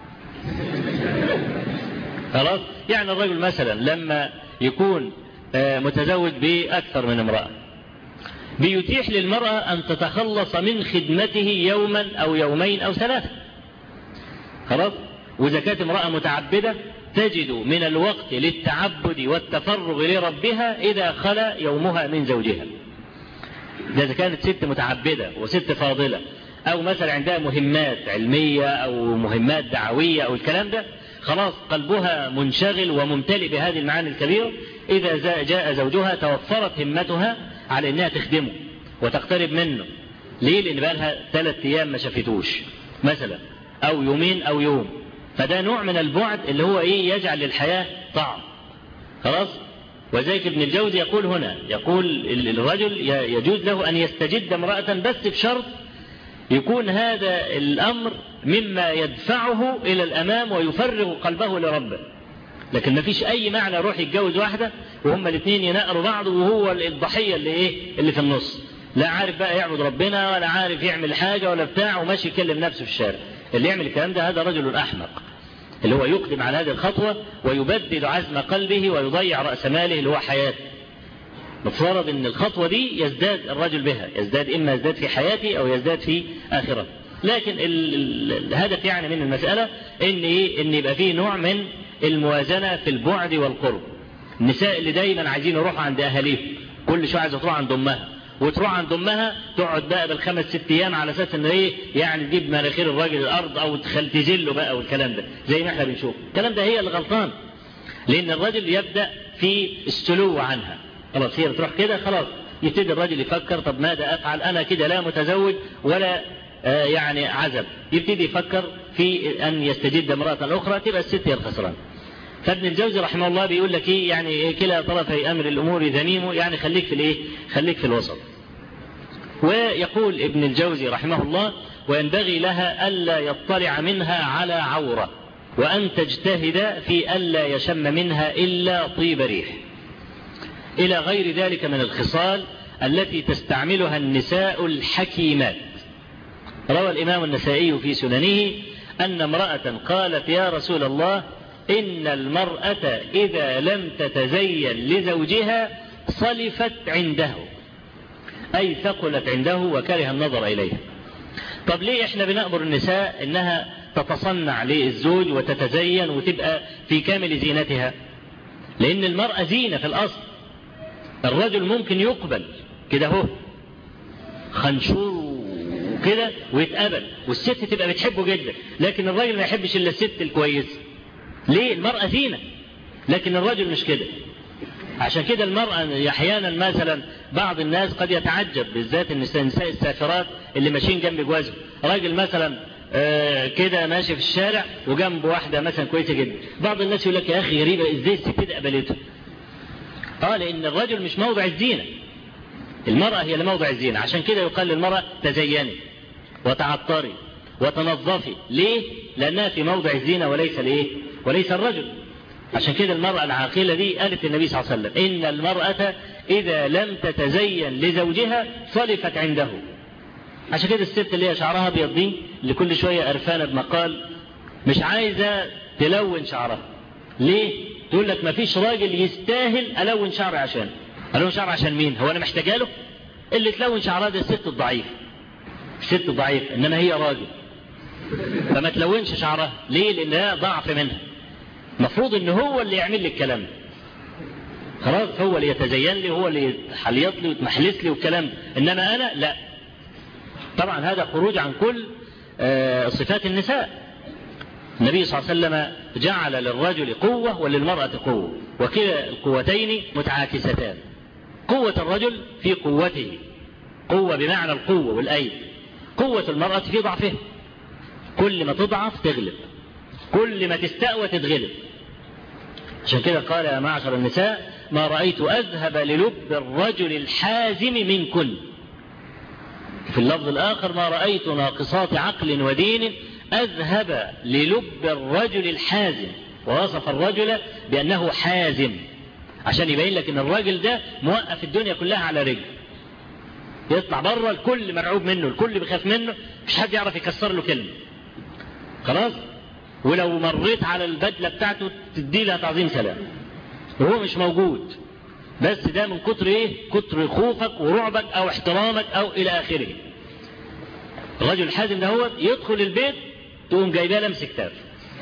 خلاص؟ يعني الرجل مثلا لما يكون متزوج بأكثر من امرأة بيتيح للمرأة أن تتخلص من خدمته يوما أو يومين أو ثلاثة. خلاص؟ وإذا كانت امرأة متعبدة تجد من الوقت للتعبد والتفرغ لربها إذا خلا يومها من زوجها. إذا كانت ست متعبدة وست فاضلة، أو مثلا عندها مهمات علمية أو مهمات دعوية أو الكلام ده، خلاص قلبها منشغل وممتلئ بهذه المعاني الكبيرة، إذا جاء زوجها توفرت همتها على انها تخدمه وتقترب منه. ليه؟ لان بقى لها ثلاث ايام ما شافتوش مثلا، او يومين او يوم، فده نوع من البعد اللي هو ايه؟ يجعل للحياة طعم. خلاص؟ وذلك ابن الجوزي يقول هنا، يقول الرجل يجوز له ان يستجد امرأة بس بشرط يكون هذا الامر مما يدفعه الى الامام ويفرغ قلبه لربه. لكن ما فيش اي معنى يروح يتجوز واحدة وهم الاثنين ينقروا بعض وهو الضحية اللي ايه؟ اللي في النص، لا عارف بقى يعبد ربنا ولا عارف يعمل حاجة ولا بتاع، وماشي يكلم نفسه في الشارع. اللي يعمل الكلام ده هذا رجل احمق، اللي هو يقدم على هذه الخطوة ويبدل عزم قلبه ويضيع رأس ماله اللي هو حياته. مفترض ان الخطوة دي يزداد الرجل بها، يزداد اما يزداد في حياته او يزداد في اخرته. لكن الهدف يعني من المسألة ان ايه؟ ان يبقى فيه نوع من الموازنة في البعد والقرب. النساء اللي دايما عايزين يروحوا عند اهاليهم، كل شوية عايزة تروح عند امها، وتروح عند امها تقعد بقى بالخمس ست ايام على اساس ان ايه يعني تجيب مناخير الراجل الارض او تخل تجله بقى والكلام ده زي ما احنا بنشوف. الكلام ده هي اللي غلطان، لان الراجل يبدا في السلو عنها. خلاص هي بتروح كده، خلاص يبتدي الراجل يفكر طب ماذا افعل، انا كده لا متزوج ولا آه يعني عزب، يبتدي يفكر في ان يستجد امراه اخرى، تبقى الست هي الخسران. فابن الجوزي رحمه الله بيقول لك ايه يعني كلا طرفي امر الامور ذميم، يعني خليك في الايه خليك في الوسط. ويقول ابن الجوزي رحمه الله وينبغي لها ألا يطلع منها على عورة، وأن تجتهد في ألا يشم منها إلا طيب ريح، إلى غير ذلك من الخصال التي تستعملها النساء الحكيمات. روى الإمام النسائي في سننه أن امرأة قالت يا رسول الله إن المرأة إذا لم تتزين لزوجها صلفت عنده، أي ثقلت عنده وكره النظر إليها. طب ليه إحنا بنأمر النساء إنها تتصنع للزوج وتتزين وتبقى في كامل زينتها؟ لأن المرأة زينة في الأصل. الرجل ممكن يقبل كده هو خنشور وكده ويتقبل والست تبقى بتحبه جدا، لكن الرجل ما يحبش إلا الست الكويس. ليه؟ المرأة زينة، لكن الرجل مش كده. عشان كده المرأة أحيانا مثلا بعض الناس قد يتعجب، بالذات النساء السافرات اللي ماشيين جنب جوازهم، راجل مثلا آه كده ماشي في الشارع وجنب واحدة مثلا كويسة جدا، بعض الناس يقول لك يا أخي غريبة إزاي الست دي قبلته؟ آه لأن الرجل مش موضع الزينة، المرأة هي اللي موضع الزينة. عشان كده يقال للمرأة تزيني وتعطري وتنظفي. ليه؟ لأنها في موضع الزينة وليس لإيه؟ وليس الرجل. عشان كده المرأة العاقلة دي قالت للنبي صلى الله عليه وسلم إن المرأة إذا لم تتزين لزوجها صلفت عنده. عشان كده الست اللي هي شعرها أبيض دي اللي كل شوية قرفانة بمقال مش عايزة تلون شعرها. ليه؟ تقول لك ما فيش راجل يستاهل ألون شعري عشان ألون شعري عشان مين؟ هو أنا محتاجه له؟ اللي تلون شعرها ده الست الضعيف، الست الضعيف، إنما هي راجل فما تلونش شعرها. ليه؟ لأنها ضعف منها. مفروض ان هو اللي يعمل لي الكلام ده، خلاص هو اللي يتزين لي، هو اللي يحليط لي ويتمحلس لي والكلام ده، انما انا لا. طبعا هذا خروج عن كل صفات النساء. النبي صلى الله عليه وسلم جعل للرجل قوة وللمرأة قوة، وكلا القوتين متعاكستان. قوة الرجل في قوته، قوة بمعنى القوة والأيد، قوة المرأة في ضعفها. كل ما تضعف تغلب، كل ما تستأوى تتغلب. عشان كده قال يا معشر النساء ما رأيت أذهب للب الرجل الحازم منكن. في اللفظ الآخر ما رأيت ناقصات عقل ودين أذهب للب الرجل الحازم، ووصف الرجل بأنه حازم عشان يبين لك أن الراجل ده موقف الدنيا كلها على رجل، يطلع بره الكل مرعوب منه، الكل بيخاف منه، مش حد يعرف يكسر له كلمة. خلاص؟ ولو مريت على البدلة بتاعته تدي لها تعظيم سلام وهو مش موجود، بس ده من كتر ايه؟ كتر خوفك ورعبك او احترامك او الى اخره. الرجل الحازم ده هو يدخل البيت تقوم جايباه لمس كتاف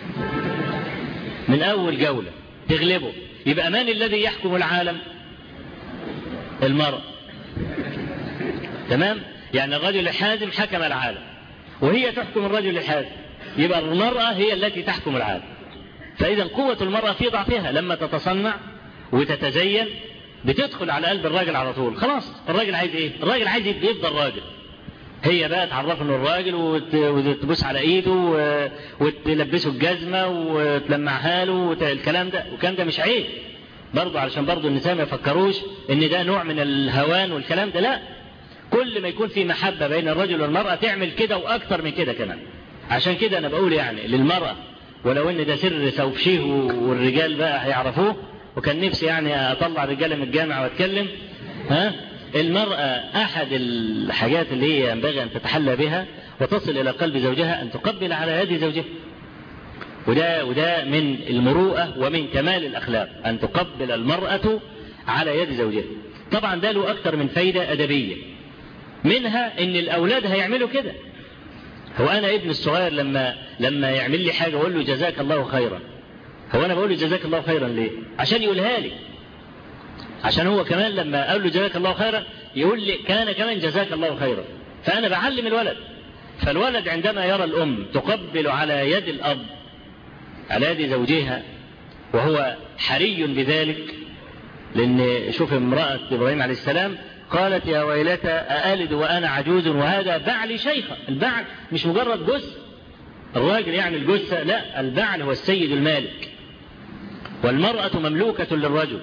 من اول جولة تغلبه. يبقى من الذي يحكم العالم؟ المرأة. تمام؟ يعني الرجل الحازم حكم العالم وهي تحكم الرجل الحازم، يبقى المرأة هي التي تحكم العالم. فإذا قوة المرأة في ضعفها، لما تتصنع وتتزين بتدخل على قلب الراجل على طول. خلاص الراجل عايز ايه؟ الراجل عايز يفضل راجل. هي بقى تعرفه انه الراجل وتبوس على ايده وتلبسه الجزمة وتلمعها له والكلام ده، والكلام ده مش عيب برضه، علشان برضه النساء ما يفكروش ان ده نوع من الهوان والكلام ده. لا، كل ما يكون في محبة بين الرجل والمرأة تعمل كده واكثر من كده كمان. عشان كده انا بقول يعني للمرأة، ولو ان ده سر سوفشيه والرجال بقى هيعرفوه، وكان نفسي يعني اطلع رجاله من الجامعة واتكلم، ها، المرأة احد الحاجات اللي هي ينبغي ان تتحلى بها وتصل الى قلب زوجها ان تقبل على يد زوجها. وده وده من المروءة ومن كمال الاخلاق ان تقبل المرأة على يد زوجها. طبعا ده له أكتر من فايدة أدبية، منها إن الأولاد هيعملوا كده. هو أنا ابن الصغير لما لما يعمل لي حاجة أقول له جزاك الله خيرا، هو أنا بقول له جزاك الله خيرا ليه؟ عشان يقولها لي، عشان هو كمان لما أقول له جزاك الله خيرا يقول لي كان كمان جزاك الله خيرا. فأنا بعلم الولد. فالولد عندما يرى الأم تقبل على يد الأب على يد زوجها وهو حري بذلك، لأن شوف امرأة إبراهيم عليه السلام قالت يا ويلتى أألد وأنا عجوز وهذا بعلي شيخا. البعل مش مجرد جثة الراجل يعني الجثة، لا، البعل هو السيد المالك، والمرأة مملوكة للرجل.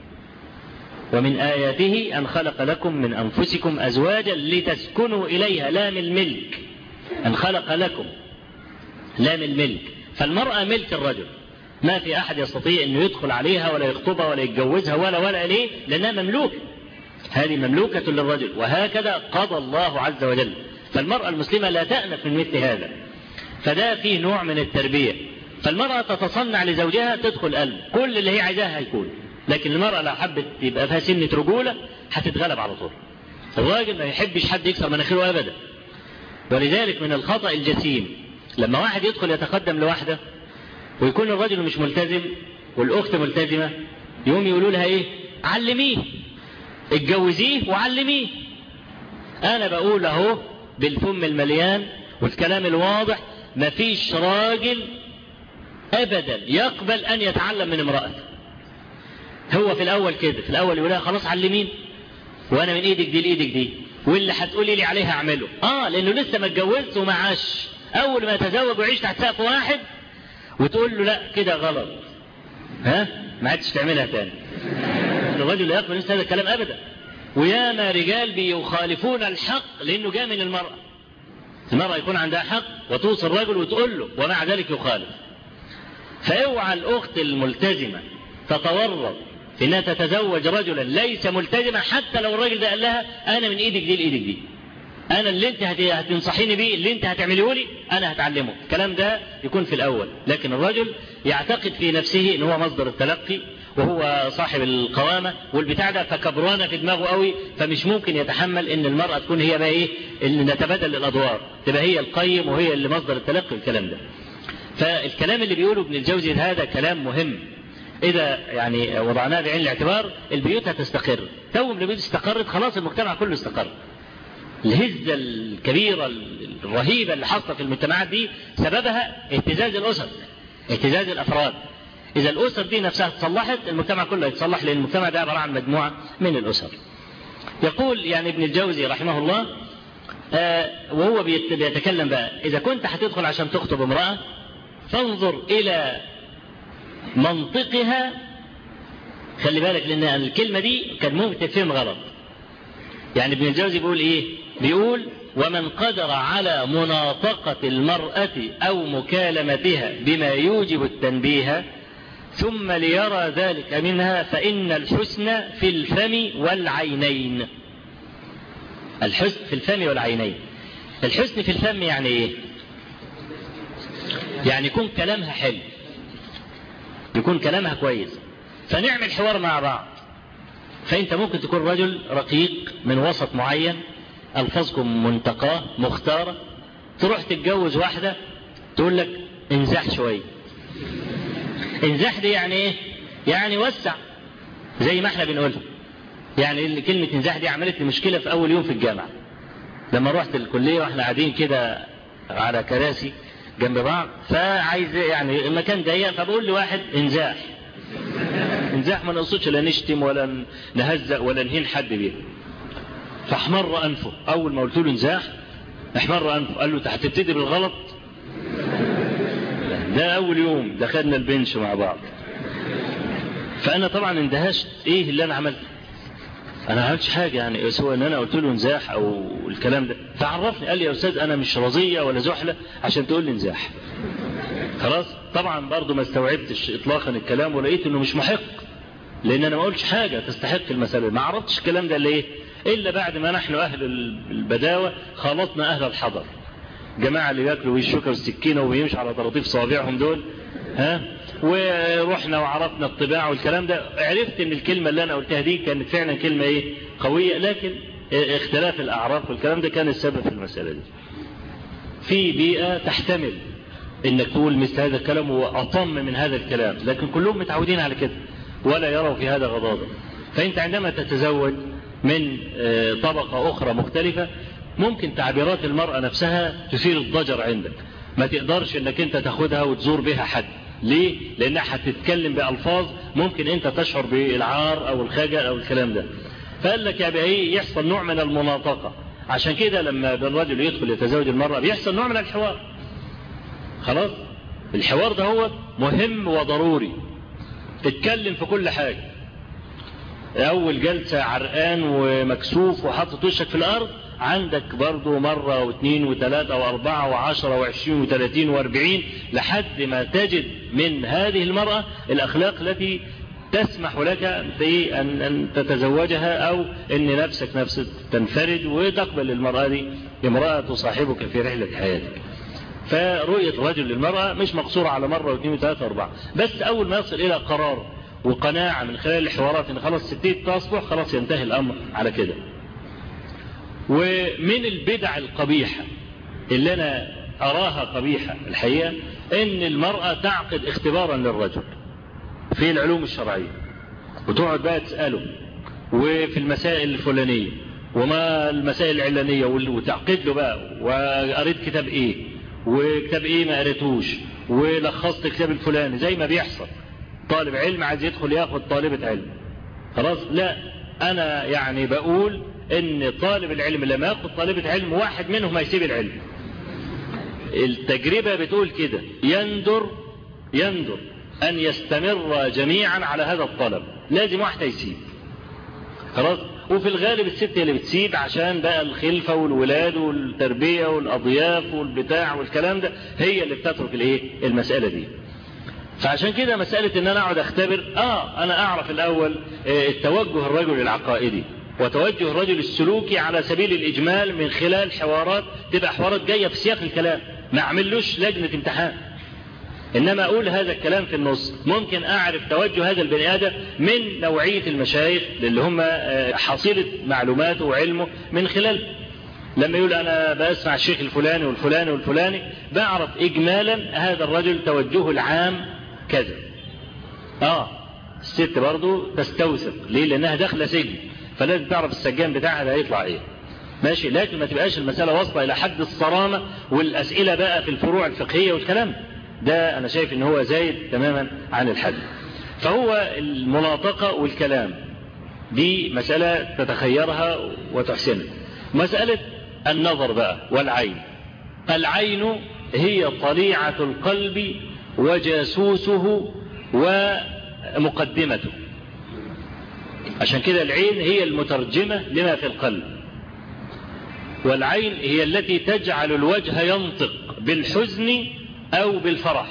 ومن آياته أن خلق لكم من أنفسكم أزواجا لتسكنوا إليها، لا من الملك، أن خلق لكم لا من الملك. فالمرأة ملك الرجل، ما في أحد يستطيع أنه يدخل عليها ولا يخطبها ولا يتجوزها ولا ولا ليه، لأنها مملوكة، هذه مملوكة للرجل، وهكذا قضى الله عز وجل. فالمرأة المسلمة لا تأنف من مثل هذا، فده فيه نوع من التربية. فالمرأة تتصنع لزوجها تدخل قلب، كل اللي هي عايزاها هيكون. لكن المرأة لو حبت يبقى فيها سنة رجولة هتتغلب على طول. الراجل ما يحبش حد يكسر مناخيره أبدا. ولذلك من الخطأ الجسيم لما واحد يدخل يتقدم لواحدة ويكون الرجل مش ملتزم والأخت ملتزمة، يوم يقولوا لها إيه؟ علميه، اتجوزيه وعلميه. أنا بقول أهو بالفم المليان والكلام الواضح، مفيش راجل أبدا يقبل أن يتعلم من امرأته. هو في الأول كده، في الأول يقول لها خلاص علمين وأنا من إيدك دي لإيدك دي، واللي هتقولي لي عليها أعمله. آه لأنه لسه ما اتجوزش وما عاش. أول ما يتزوج ويعيش تحت سقف واحد وتقول له لا كده غلط، ها ما عادش تعملها تاني. الرجل لا يقبل هذا الكلام أبدا. وياما رجال بيخالفون الحق لأنه جاء من المرأة. المرأة يكون عندها حق وتوصل الرجل وتقول له ومع ذلك يخالف. فاوعى الأخت الملتزمة تتورط في أنها تتزوج رجلا ليس ملتزما، حتى لو الراجل ده قال لها أنا من إيدك دي لإيدك دي، أنا اللي أنت هتنصحيني بيه اللي أنت هتعمليه لي أنا هتعلمه. الكلام ده يكون في الأول. لكن الرجل يعتقد في نفسه أنه هو مصدر التلقي وهو صاحب القوامة والبتاع ده، فكبرانة في دماغه قوي، فمش ممكن يتحمل أن المرأة تكون هي بقى إيه اللي نتبادل الأدوار، تبقى هي القيم وهي اللي مصدر التلقي الكلام ده. فالكلام اللي بيقوله ابن الجوزي هذا كلام مهم. إذا يعني وضعناه بعين الاعتبار البيوت هتستقر. تو البيوت استقرت خلاص المجتمع كله استقر. الهزة الكبيرة الرهيبة اللي حصلت في المجتمعات دي سببها اهتزاز الأسر، اهتزاز الأفراد. إذا الأسر دي نفسها تصلحت المجتمع كله يتصلح، لأن المجتمع ده عبارة عن مجموعة من الأسر. يقول يعني ابن الجوزي رحمه الله آه وهو بيتكلم بقى، إذا كنت هتدخل عشان تخطب امرأة فانظر إلى منطقها. خلي بالك لأن الكلمة دي كان ممكن تفهم غلط. يعني ابن الجوزي بيقول إيه؟ بيقول ومن قدر على مناطقة المرأة أو مكالمتها بما يوجب التنبيه ثم ليرى ذلك منها فإن الحسن في الفم والعينين. الحسن في الفم والعينين. الحسن في الفم يعني إيه؟ يعني يكون كلامها حلو، يكون كلامها كويس، فنعمل حوار مع بعض. فأنت ممكن تكون رجل رقيق من وسط معين، ألفاظكم منتقاه مختارة، تروح تتجوز واحدة تقول لك انزح شوية. انزح دي يعني ايه؟ يعني وسع، زي ما احنا بنقولها. يعني كلمة انزح دي عملت لي مشكلة في أول يوم في الجامعة لما رحت الكلية واحنا قاعدين كده على كراسي جنب بعض، فعايز يعني المكان ضيق، فبقول لواحد انزاح. انزاح ما نقصدش لا نشتم ولا نهزق ولا نهين حد بيه. فاحمر أنفه أول ما قلت له انزاح، احمر أنفه. قال له انت هتبتدي بالغلط. ده أول يوم دخلنا البنش مع بعض. فأنا طبعا اندهشت، إيه اللي أنا عملته؟ أنا ما عملتش حاجة يعني، سواء إن أنا قلت له انزاح أو الكلام ده. فعرفني قال لي يا أستاذ أنا مش رضية ولا زحلة عشان تقول لي انزاح. خلاص طبعا برضو ما استوعبتش إطلاقا الكلام، ولقيت إنه مش محق، لأن أنا ما قلتش حاجة تستحق المسألة. ما عرفتش الكلام ده ليه؟ إلا بعد ما نحن أهل البداوة خلطنا أهل الحضر، جماعة اللي ياكلوا ويشوكوا السكينة ويمشوا على طراطيف صوابعهم دول، ها ورحنا وعرفنا الطباع والكلام ده، عرفت ان الكلمة اللي انا قلتها دي كانت فعلا كلمة ايه قوية، لكن اختلاف الاعراف والكلام ده كان السبب في المسألة دي. في بيئة تحتمل انك تقول مثل هذا الكلام واطم من هذا الكلام، لكن كلهم متعودين على كده ولا يروا في هذا غضاضة. فانت عندما تتزوج من طبقة اخرى مختلفة ممكن تعبيرات المرأة نفسها تثير الضجر عندك، ما تقدرش انك انت تاخدها وتزور بها حد. ليه؟ لانها هتتكلم بألفاظ ممكن انت تشعر بالعار او الخجل او الكلام ده. فقال لك يا ايه يحصل نوع من المناطقة. عشان كده لما الرجل يدخل يتزوج المرأة بيحصل نوع من الحوار. خلاص الحوار ده هو مهم وضروري، تتكلم في كل حاجة. اول جلسة عرقان ومكسوف وحاطط وشك في الارض، عندك برضو مرة واثنين وثلاثة واربعة وعشرة وعشرين وثلاثين واربعين لحد ما تجد من هذه المرأة الاخلاق التي تسمح لك ان تتزوجها او ان نفسك نفسك تنفرد وتقبل المرأة دي امرأة تصاحبك في رحلة حياتك. فرؤية الرجل للمرأة مش مقصورة على مرة واثنين وثلاثة واربعة، بس اول ما يصل الى قرار وقناعة من خلال الحوارات ان خلاص ستيت تصلح، خلاص ينتهي الامر على كده. ومن البدع القبيحة اللي انا اراها قبيحة الحقيقة ان المرأة تعقد اختبارا للرجل في العلوم الشرعية وتقعد بقى تسأله وفي المسائل الفلانية وما المسائل العلانية وتعقد له بقى وقريت كتاب ايه وكتاب ايه ما قريتوش ولخصت الكتاب الفلاني، زي ما بيحصل طالب علم عايز يدخل ياخد طالبة علم. خلاص لا، انا يعني بقول ان طالب العلم لما ياخد طالبة علم واحد منهم ما يسيب العلم. التجربة بتقول كده، يندر يندر ان يستمر جميعا على هذا الطلب، لازم واحد يسيب. خلاص. وفي الغالب الست اللي بتسيب عشان بقى الخلفة والولاد والتربية والاضياف والبتاع والكلام ده، هي اللي بتترك الايه المسألة دي. فعشان كده مسألة ان انا اقعد اختبر، اه انا اعرف الاول التوجه الرجل العقائدي وتوجه الرجل السلوكي على سبيل الاجمال من خلال حوارات تبقى حوارات جاية في سياق الكلام، ما اعملوش لجنة امتحان، انما اقول هذا الكلام في النص. ممكن اعرف توجه هذا البني ادم من نوعية المشايخ اللي هم حصيلة معلوماته وعلمه من خلال لما يقول انا بسمع الشيخ الفلاني والفلاني والفلاني، بعرف اجمالا هذا الرجل توجهه العام كذا. اه الست برضو تستوثق، ليه؟ لانها داخله سجن، فلازم تعرف السجان بتاعها ده هيطلع ايه. ماشي، لكن ما تبقاش المسألة واصلة الى حد الصرامة والاسئلة بقى في الفروع الفقهية والكلام ده، انا شايف ان هو زايد تماما عن الحد. فهو المناطقة والكلام دي مسألة تتخيرها وتحسنها. مسألة النظر بقى والعين. العين هي طليعة القلب وجاسوسه ومقدمته، عشان كده العين هي المترجمة لما في القلب، والعين هي التي تجعل الوجه ينطق بالحزن أو بالفرح.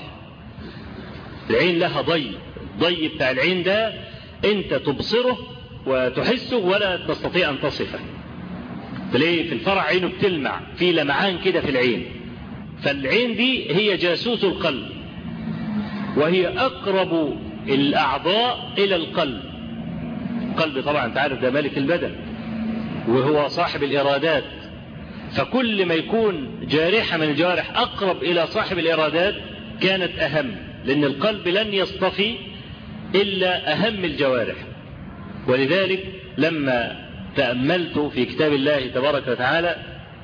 العين لها ضي، الضي بتاع العين ده انت تبصره وتحسه ولا تستطيع أن تصفه. ليه؟ في الفرح عينه بتلمع، في لمعان كده في العين. فالعين دي هي جاسوس القلب، وهي أقرب الأعضاء إلى القلب. القلب طبعا تعرف ده ملك البدن وهو صاحب الإرادات، فكل ما يكون جارحة من الجوارح أقرب إلى صاحب الإرادات كانت أهم، لأن القلب لن يصطفي إلا أهم الجوارح. ولذلك لما تأملت في كتاب الله تبارك وتعالى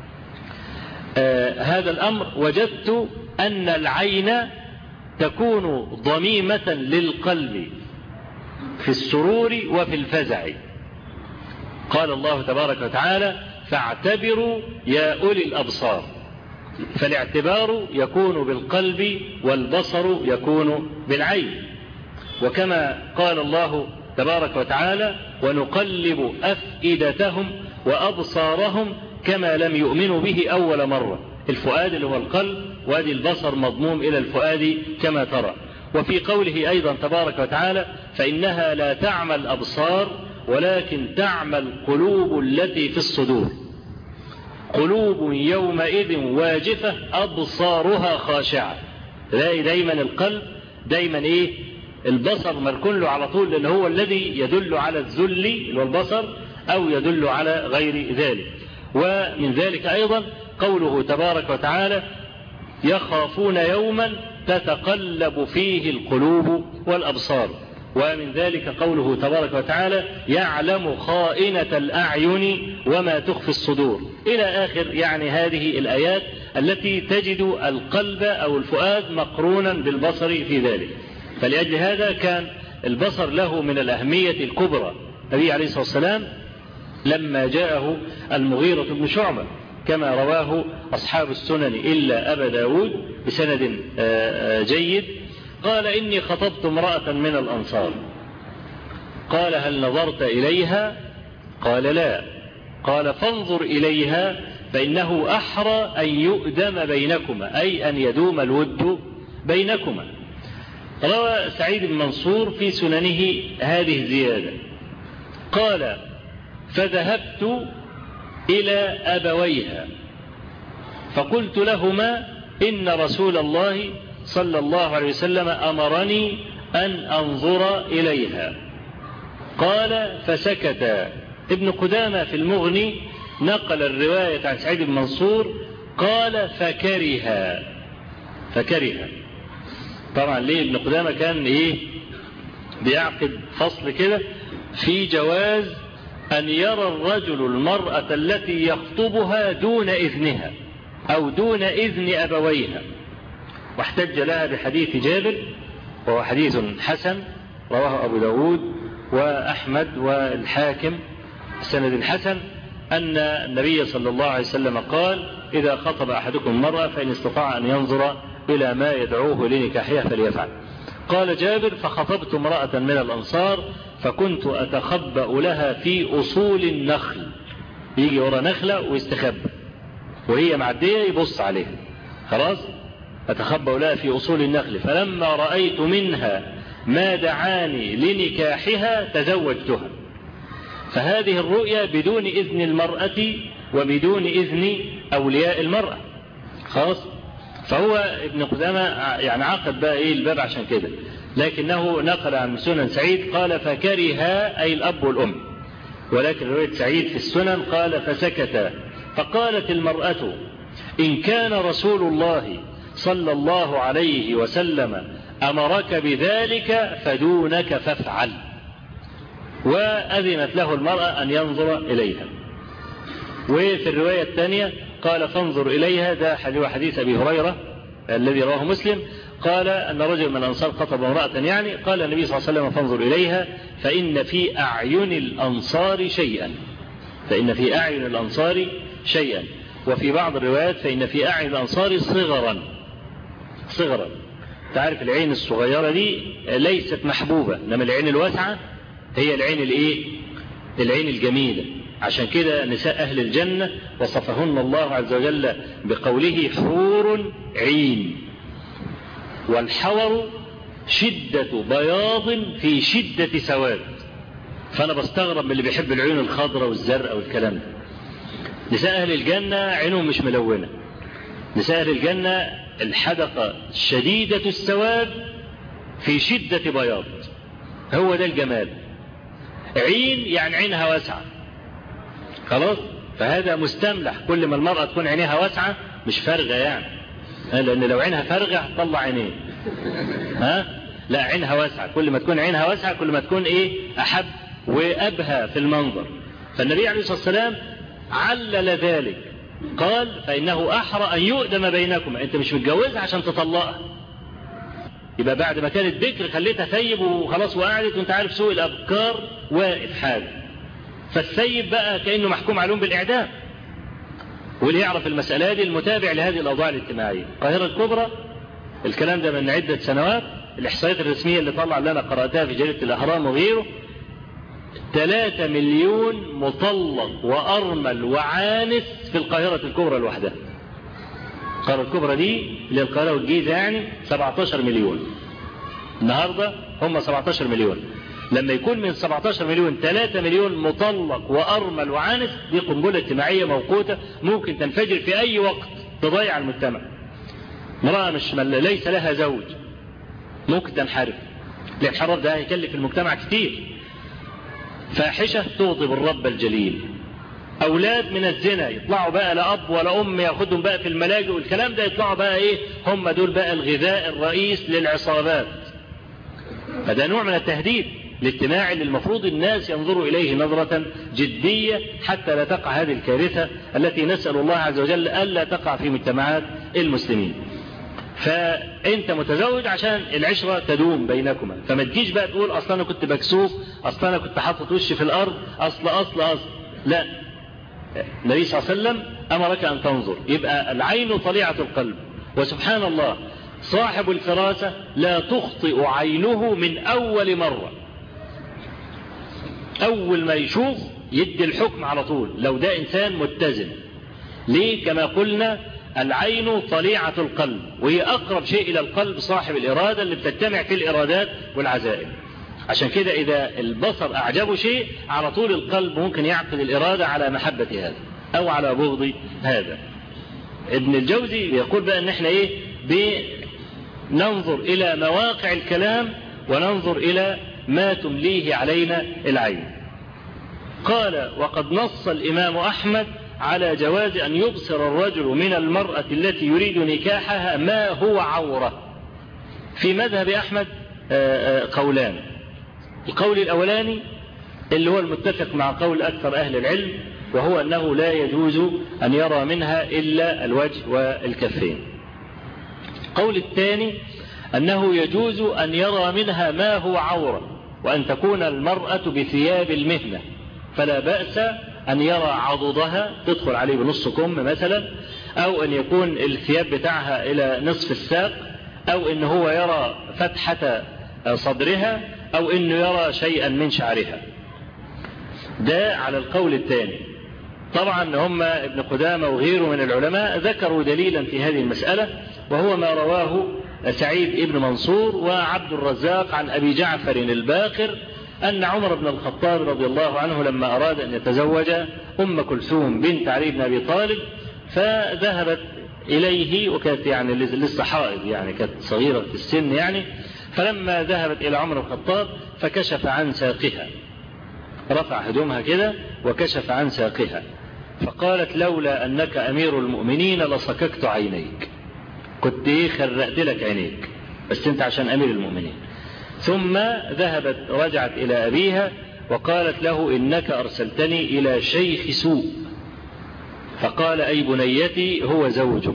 آه هذا الأمر، وجدت أن العين تكون ضميمة للقلب في السرور وفي الفزع. قال الله تبارك وتعالى فاعتبروا يا أولي الأبصار، فالاعتبار يكون بالقلب والبصر يكون بالعين. وكما قال الله تبارك وتعالى ونقلب أفئدتهم وأبصارهم كما لم يؤمنوا به أول مرة. الفؤاد اللي هو القلب، وادي البصر مضموم إلى الفؤاد كما ترى. وفي قوله أيضا تبارك وتعالى فإنها لا تعمى الأبصار ولكن تعمى القلوب التي في الصدور، قلوب يومئذ واجفة أبصارها خاشعة. تلاقي دايما القلب دايما إيه البصر مركون له على طول، لأن هو الذي يدل على الذل والبصر أو يدل على غير ذلك. ومن ذلك أيضا قوله تبارك وتعالى يخافون يوما تتقلب فيه القلوب والأبصار. ومن ذلك قوله تبارك وتعالى يعلم خائنة الأعين وما تخفي الصدور إلى آخر يعني هذه الآيات التي تجد القلب أو الفؤاد مقرونا بالبصر في ذلك. فلأجل هذا كان البصر له من الأهمية الكبرى. النبي عليه الصلاة والسلام لما جاءه المغيرة بن شعبة كما رواه أصحاب السنن إلا أبا داود بسند جيد قال إني خطبت امرأة من الأنصار. قال هل نظرت إليها؟ قال لا. قال فانظر إليها فإنه أحرى أن يؤدم بينكما، أي أن يدوم الود بينكما. روى سعيد بن منصور في سننه هذه الزيادة قال فذهبت إلى أبويها فقلت لهما إن رسول الله صلى الله عليه وسلم أمرني أن أنظر إليها. قال فسكت. ابن قدامة في المغني نقل الرواية عن سعيد بن منصور قال فكره فكره. طبعا ليه ابن قدامة كان إيه بيعقد فصل كده في جواز أن يرى الرجل المرأة التي يخطبها دون إذنها أو دون إذن أبويها، واحتج لها بحديث جابر وهو حديث حسن رواه أبو داود وأحمد والحاكم سند حسن أن النبي صلى الله عليه وسلم قال إذا خطب أحدكم المرأة فإن استطاع أن ينظر إلى ما يدعوه لنكاحها فليفعل. قال جابر فخطبت امرأة من الأنصار فكنت أتخبأ لها في أصول النخل، يجي ورا نخلة ويستخبى وهي معدية يبص عليها، خلاص أتخبأ لها في أصول النخل فلما رأيت منها ما دعاني لنكاحها تزوجتها. فهذه الرؤيا بدون إذن المرأة وبدون إذن أولياء المرأة، خلاص. فهو ابن قدامة يعني عقد بقى إيه الباب عشان كده، لكنه نقل عن سنن سعيد قال فكرها أي الأب والأم، ولكن رواية سعيد في السنن قال فسكت. فقالت المرأة إن كان رسول الله صلى الله عليه وسلم أمرك بذلك فدونك فافعل، وأذنت له المرأة أن ينظر إليها. وفي الرواية الثانية قال فانظر إليها، ده حديث أبي هريرة الذي رواه مسلم قال أن رجل من الأنصار خطب امرأة يعني قال النبي صلى الله عليه وسلم فانظر إليها فإن في أعين الأنصار شيئا، فإن في أعين الأنصار شيئا. وفي بعض الروايات فإن في أعين الأنصار صغرا صغرا. تعرف العين الصغيرة دي ليست محبوبة، إنما العين الواسعة هي العين الإيه؟ العين الجميلة. عشان كده نساء أهل الجنة وصفهن الله عز وجل بقوله حور عين، والحور شدة بياض في شدة سواد. فأنا بستغرب من اللي بيحب العيون الخضراء والزرقاء والكلام ده. نساء أهل الجنة عينهم مش ملونة، نساء أهل الجنة الحدقة شديدة السواد في شدة بياض، هو ده الجمال. عين يعني عينها واسعة، خلاص. فهذا مستملح، كل ما المرأة تكون عينها واسعة مش فارغة يعني، لأن لو عينها فارغة هتطلع عينين، ها؟ لا عينها واسعة، كل ما تكون عينها واسعة كل ما تكون إيه أحب وأبهى في المنظر. فالنبي عليه الصلاة والسلام علل ذلك قال فإنه أحرى أن يؤدم بينكم، أنت مش متجوزها عشان تطلقها، يبقى بعد ما كانت بكر خليتها ثيب وخلاص وقعدت، وانت عارف سوء الأبكار واقف حاجة. فالثيب بقى كأنه محكوم عليهم بالإعدام. واللي يعرف المسألة دي المتابع لهذه الأوضاع الاجتماعية. القاهرة الكبرى الكلام ده من عدة سنوات، الإحصائيات الرسمية اللي طلع اللي أنا قرأتها في جريدة الأهرام وغيره، ثلاثة مليون مطلق وأرمل وعانس في القاهرة الكبرى لوحدها. القاهرة الكبرى دي اللي القاهرة والجيزة يعني سبعة عشر مليون، النهاردة هم سبعة عشر مليون. لما يكون من سبعة عشر مليون ثلاثة مليون مطلق وأرمل وعانس، دي قنبلة اجتماعية موقوتة ممكن تنفجر في أي وقت تضيع المجتمع. امرأة مش ليس لها زوج ممكن تنحرف، الانحراف ده هيكلف المجتمع كتير. فاحشة تغضب الرب الجليل، أولاد من الزنا يطلعوا بقى لا أب ولا أم ياخدهم بقى في الملاجئ والكلام ده، يطلعوا بقى إيه، هم دول بقى الغذاء الرئيس للعصابات. فده نوع من التهديد الاجتماعي اللي المفروض الناس ينظروا إليه نظرة جدية حتى لا تقع هذه الكارثة التي نسأل الله عز وجل ألا تقع في مجتمعات المسلمين. فأنت متزوج عشان العشرة تدوم بينكما، فما تجيش بقى تقول أصلا أنا كنت بكسوف، أصلا أنا كنت حاطط وشي في الأرض، أصل أصل أصل لا. النبي صلى الله عليه وسلم أمرك أن تنظر. يبقى العين طليعة القلب، وسبحان الله صاحب الفراسة لا تخطئ عينه من أول مرة، أول ما يشوف يدي الحكم على طول لو ده إنسان متزن. ليه؟ كما قلنا العين طليعة القلب، وهي أقرب شيء إلى القلب صاحب الإرادة اللي بتجتمع في الإرادات والعزائم. عشان كده إذا البصر أعجبه شيء على طول القلب ممكن يعقد الإرادة على محبة هذا أو على بغض هذا. ابن الجوزي يقول بقى أن احنا إيه، بننظر إلى مواقع الكلام وننظر إلى ما تمليه علينا العين. قال وقد نص الإمام أحمد على جواز أن يبصر الرجل من المرأة التي يريد نكاحها ما هو عورة. في مذهب أحمد قولان، القول الأولاني اللي هو المتفق مع قول أكثر أهل العلم، وهو أنه لا يجوز أن يرى منها إلا الوجه والكفين. القول الثاني أنه يجوز أن يرى منها ما هو عورة، وأن تكون المرأة بثياب المهنة، فلا بأس أن يرى عضدها تدخل عليه بنص كم مثلا، أو أن يكون الثياب بتاعها إلى نصف الساق، أو أن هو يرى فتحة صدرها، أو أنه يرى شيئا من شعرها. ده على القول الثاني. طبعا هم ابن قدامة وغيره من العلماء ذكروا دليلا في هذه المسألة، وهو ما رواه سعيد ابن منصور وعبد الرزاق عن أبي جعفر الباقر أن عمر بن الخطاب رضي الله عنه لما أراد أن يتزوج أم كلثوم بنت علي بن أبي طالب فذهبت إليه، وكانت يعني لسه حائض يعني كانت صغيرة في السن يعني، فلما ذهبت إلى عمر الخطاب فكشف عن ساقها، رفع هدومها كده وكشف عن ساقها، فقالت لولا أنك أمير المؤمنين لصككت عينيك، كنت إيه خرقت لك عينيك، بس أنت عشان أمير المؤمنين. ثم ذهبت رجعت إلى أبيها وقالت له إنك أرسلتني إلى شيخ سوء، فقال أي بنيتي هو زوجك.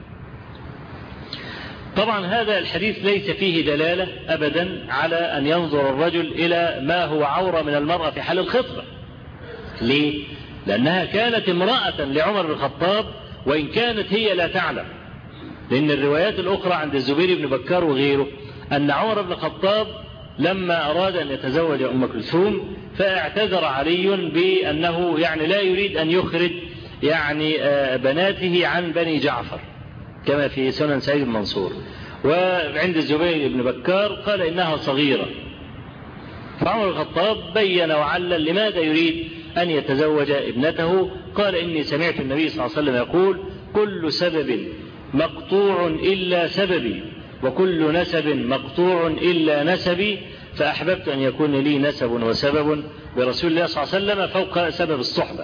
طبعا هذا الحديث ليس فيه دلالة أبدا على أن ينظر الرجل إلى ما هو عورة من المرأة في حال الخطبة. ليه؟ لأنها كانت امرأة لعمر بن الخطاب وإن كانت هي لا تعلم، لأن الروايات الأخرى عند الزبير بن بكار وغيره أن عمر بن الخطاب لما أراد أن يتزوج أم كلثوم فاعتذر علي بأنه يعني لا يريد أن يخرج يعني بناته عن بني جعفر كما في سنن سعيد بن منصور، وعند الزبير بن بكار قال إنها صغيرة. فعمر الخطاب بين وعلل لماذا يريد أن يتزوج ابنته، قال إني سمعت النبي صلى الله عليه وسلم يقول كل سبب مقطوع إلا سببي، وكل نسب مقطوع إلا نسبي، فأحببت أن يكون لي نسب وسبب برسول الله صلى الله عليه وسلم فوق سبب الصحبة.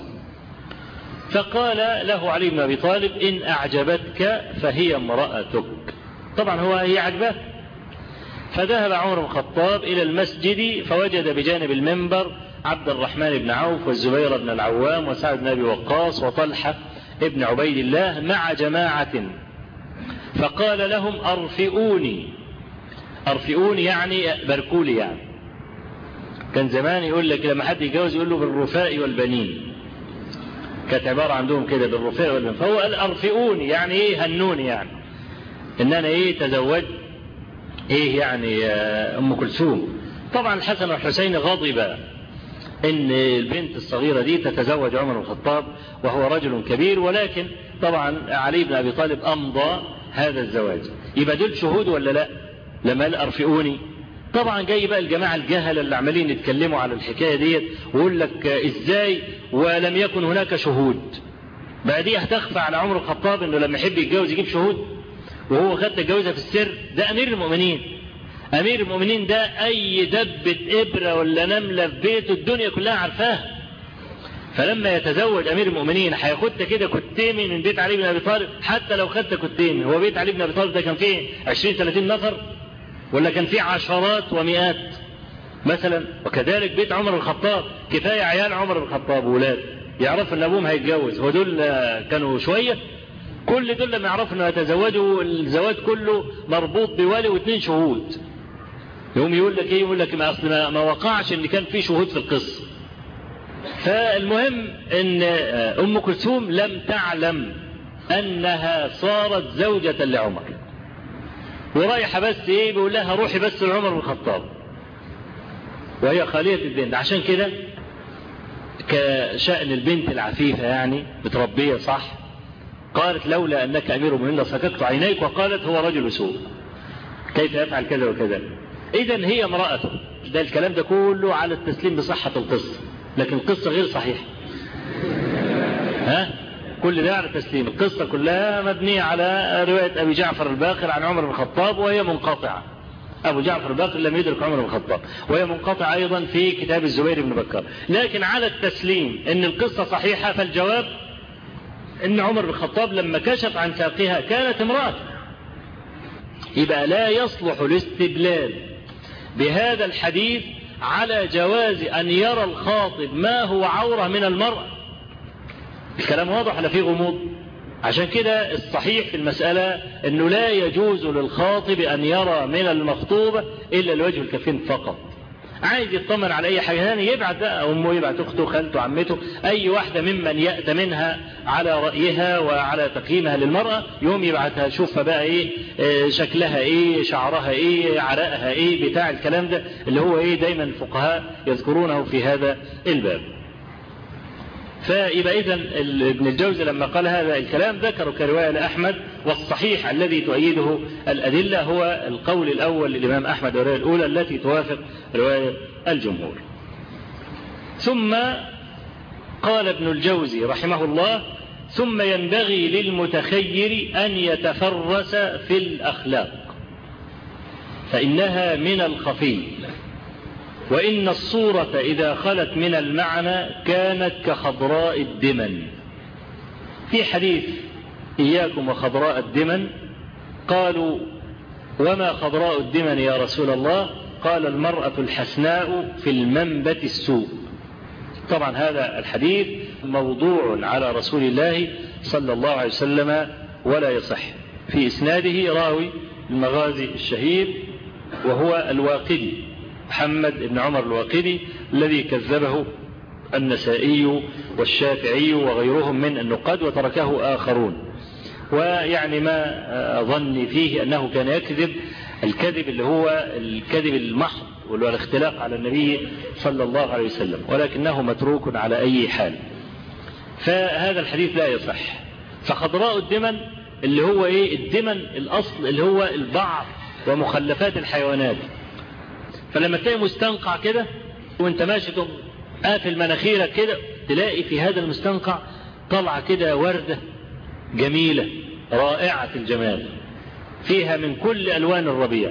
فقال له علي بن أبي طالب إن أعجبتك فهي امرأتك. طبعا هو هي عجبه. فذهب عمر بن الخطاب إلى المسجد فوجد بجانب المنبر عبد الرحمن بن عوف والزبير بن العوام وسعد بن أبي وقاص وطلحة ابن عبيد الله مع جماعة، فقال لهم أرفئوني. أرفئوني يعني باركولي، يعني كان زمان يقول لك لما حد يتجوز يقول له بالرفاء والبنين، كانت عبارة عندهم كده بالرفاء والبنين، فهو قال أرفئوني يعني إيه هنوني، يعني إن أنا إيه تزوج إيه يعني أم كلثوم. طبعا الحسن والحسين غضبا إن البنت الصغيرة دي تتزوج عمر بن الخطاب وهو رجل كبير، ولكن طبعا علي بن أبي طالب أمضى هذا الزواج. يبقى دول شهود ولا لا؟ لما قال أرفئوني طبعا جاي بقى الجماعة الجهل اللي عمالين يتكلموا على الحكاية ديت ويقول لك إزاي ولم يكن هناك شهود. بقى دي هتخفى على عمر الخطاب إنه لما يحب يتجوز يجيب شهود وهو خد الجوازة في السر؟ ده أمير المؤمنين. أمير المؤمنين ده أي دبة إبرة ولا نملة في بيته الدنيا كلها عارفاها. فلما يتزوج أمير المؤمنين هياخدت كده كتيمي من بيت علي بن أبي طالب. حتى لو خدت كتيمي، هو بيت علي بن أبي طالب ده كان فيه عشرين ثلاثين نفر ولا كان فيه عشرات ومئات مثلا؟ وكذلك بيت عمر بن الخطاب، كفاية عيال عمر بن الخطاب وولاد يعرفوا ان ابوهم هيتجوز، ودول كانوا شوية. كل دول لما يعرفوا انه يتزوجوا الزواج كله مربوط بولي واثنين شهود. يوم يقول لك ايه؟ يقول لك ما اصل ما وقعش ان كان في شهود في القصة. فالمهم ان ام كلثوم لم تعلم انها صارت زوجة لعمر، ورايحة بس ايه بيقول لها روحي بس لعمر بن الخطاب وهي خالية البنت. عشان كده كشأن البنت العفيفة يعني متربية صح، قالت لولا أنك أمير المؤمنين لصككت عينيك، وقالت هو رجل سوء كيف يفعل كذا وكذا. إذن هي امرأته. ده الكلام ده كله على التسليم بصحة القصة، لكن القصة غير صحيحة. ها كل ده على التسليم. القصة كلها مبنية على رواية أبي جعفر الباقر عن عمر بن الخطاب وهي منقطعة. أبو جعفر الباقر لم يدرك عمر بن الخطاب، وهي منقطعة أيضا في كتاب الزبير بن بكر. لكن على التسليم إن القصة صحيحة، فالجواب إن عمر بن الخطاب لما كشف عن ساقها كانت امرأة. يبقى لا يصلح الاستدلال بهذا الحديث على جواز أن يرى الخاطب ما هو عورة من المرأة. الكلام واضح ولا فيه غموض؟ عشان كده الصحيح في المسألة أنه لا يجوز للخاطب أن يرى من المخطوبة إلا الوجه الكفين فقط. عايز يطمن على أي حاجة ثانية يبعت بقى أمه، يبعت أخته، خالته، عمته، أي واحدة ممن يأتى منها على رأيها وعلى تقييمها للمرأة، يوم يبعتها شوفها بقى إيه شكلها إيه، شعرها إيه، عرقها إيه، بتاع الكلام ده اللي هو إيه دايما الفقهاء يذكرونه في هذا الباب. فيبقى إذن ابن الجوزي لما قال هذا الكلام ذكره كرواية لأحمد، والصحيح الذي تؤيده الأدلة هو القول الأول للإمام أحمد والرواية الأولى التي توافق رواية الجمهور. ثم قال ابن الجوزي رحمه الله: ثم ينبغي للمتخير أن يتفرس في الأخلاق فإنها من الخفي، وإن الصورة إذا خلت من المعنى كانت كخضراء الدمن. في حديث إياكم وخضراء الدمن، قالوا وما خضراء الدمن يا رسول الله؟ قال المرأة الحسناء في المنبت السوء. طبعا هذا الحديث موضوع على رسول الله صلى الله عليه وسلم ولا يصح. في إسناده راوي المغازي الشهير وهو الواقدي محمد بن عمر الواقدي الذي كذبه النسائي والشافعي وغيرهم من النقاد وتركه آخرون. ويعني ما ظني فيه أنه كان يكذب الكذب اللي هو الكذب المحض واللي هو الاختلاق على النبي صلى الله عليه وسلم، ولكنه متروك على أي حال. فهذا الحديث لا يصح. فخضراء الدمن اللي هو إيه؟ الدمن الأصل اللي هو البعر ومخلفات الحيوانات. فلما تلاقي مستنقع كده وانت ماشي قافل مناخيرك كده، تلاقي في هذا المستنقع طلع كده وردة جميلة رائعة الجمال فيها من كل ألوان الربيع.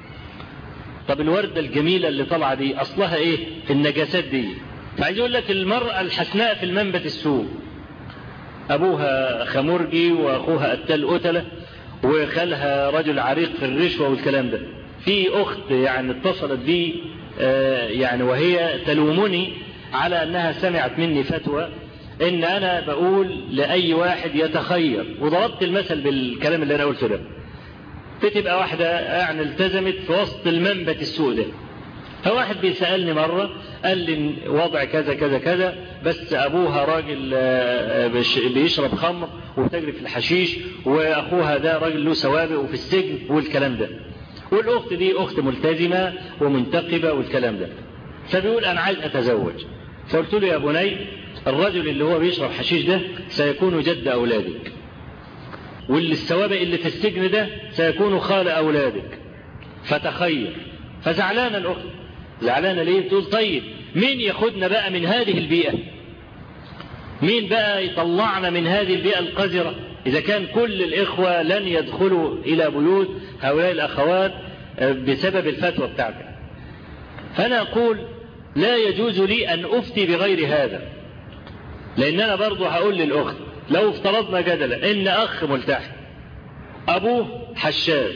طب الوردة الجميلة اللي طلع دي أصلها إيه؟ في النجاسات دي. فعايز يقول لك المرأة الحسناء في المنبت السوء، أبوها خمرجي وأخوها قتال قتلة وخالها رجل عريق في الرشوة والكلام ده. في أخت يعني اتصلت بي يعني وهي تلومني على أنها سمعت مني فتوى إن أنا بقول لأي واحد يتخير، وضربت المثل بالكلام اللي أنا قلته ده. بتبقى واحدة يعني التزمت في وسط المنبت السوء ده، فواحد بيسألني مرة قال لي وضع كذا كذا كذا، بس أبوها راجل بيشرب خمر وبتجري في الحشيش، وأخوها ده راجل له سوابق وفي السجن والكلام ده، والأخت دي أخت ملتزمة ومنتقبة والكلام ده. فبيقول أنا عايز أتزوج. فقلت له يا بني الرجل اللي هو بيشرب حشيش ده سيكون جد أولادك، واللي السوابق اللي في السجن ده سيكون خال أولادك، فتخير. فزعلانة الأخت. زعلانة ليه؟ بتقول طيب مين ياخدنا بقى من هذه البيئة؟ مين بقى يطلعنا من هذه البيئة القذرة إذا كان كل الإخوة لن يدخلوا إلى بيوت هؤلاء الأخوات بسبب الفتوى بتاعتك. فأنا أقول لا يجوز لي أن أفتي بغير هذا، لأن أنا برضو هقول للأخت لو افترضنا جدلا إن أخ ملتحي أبوه حشاش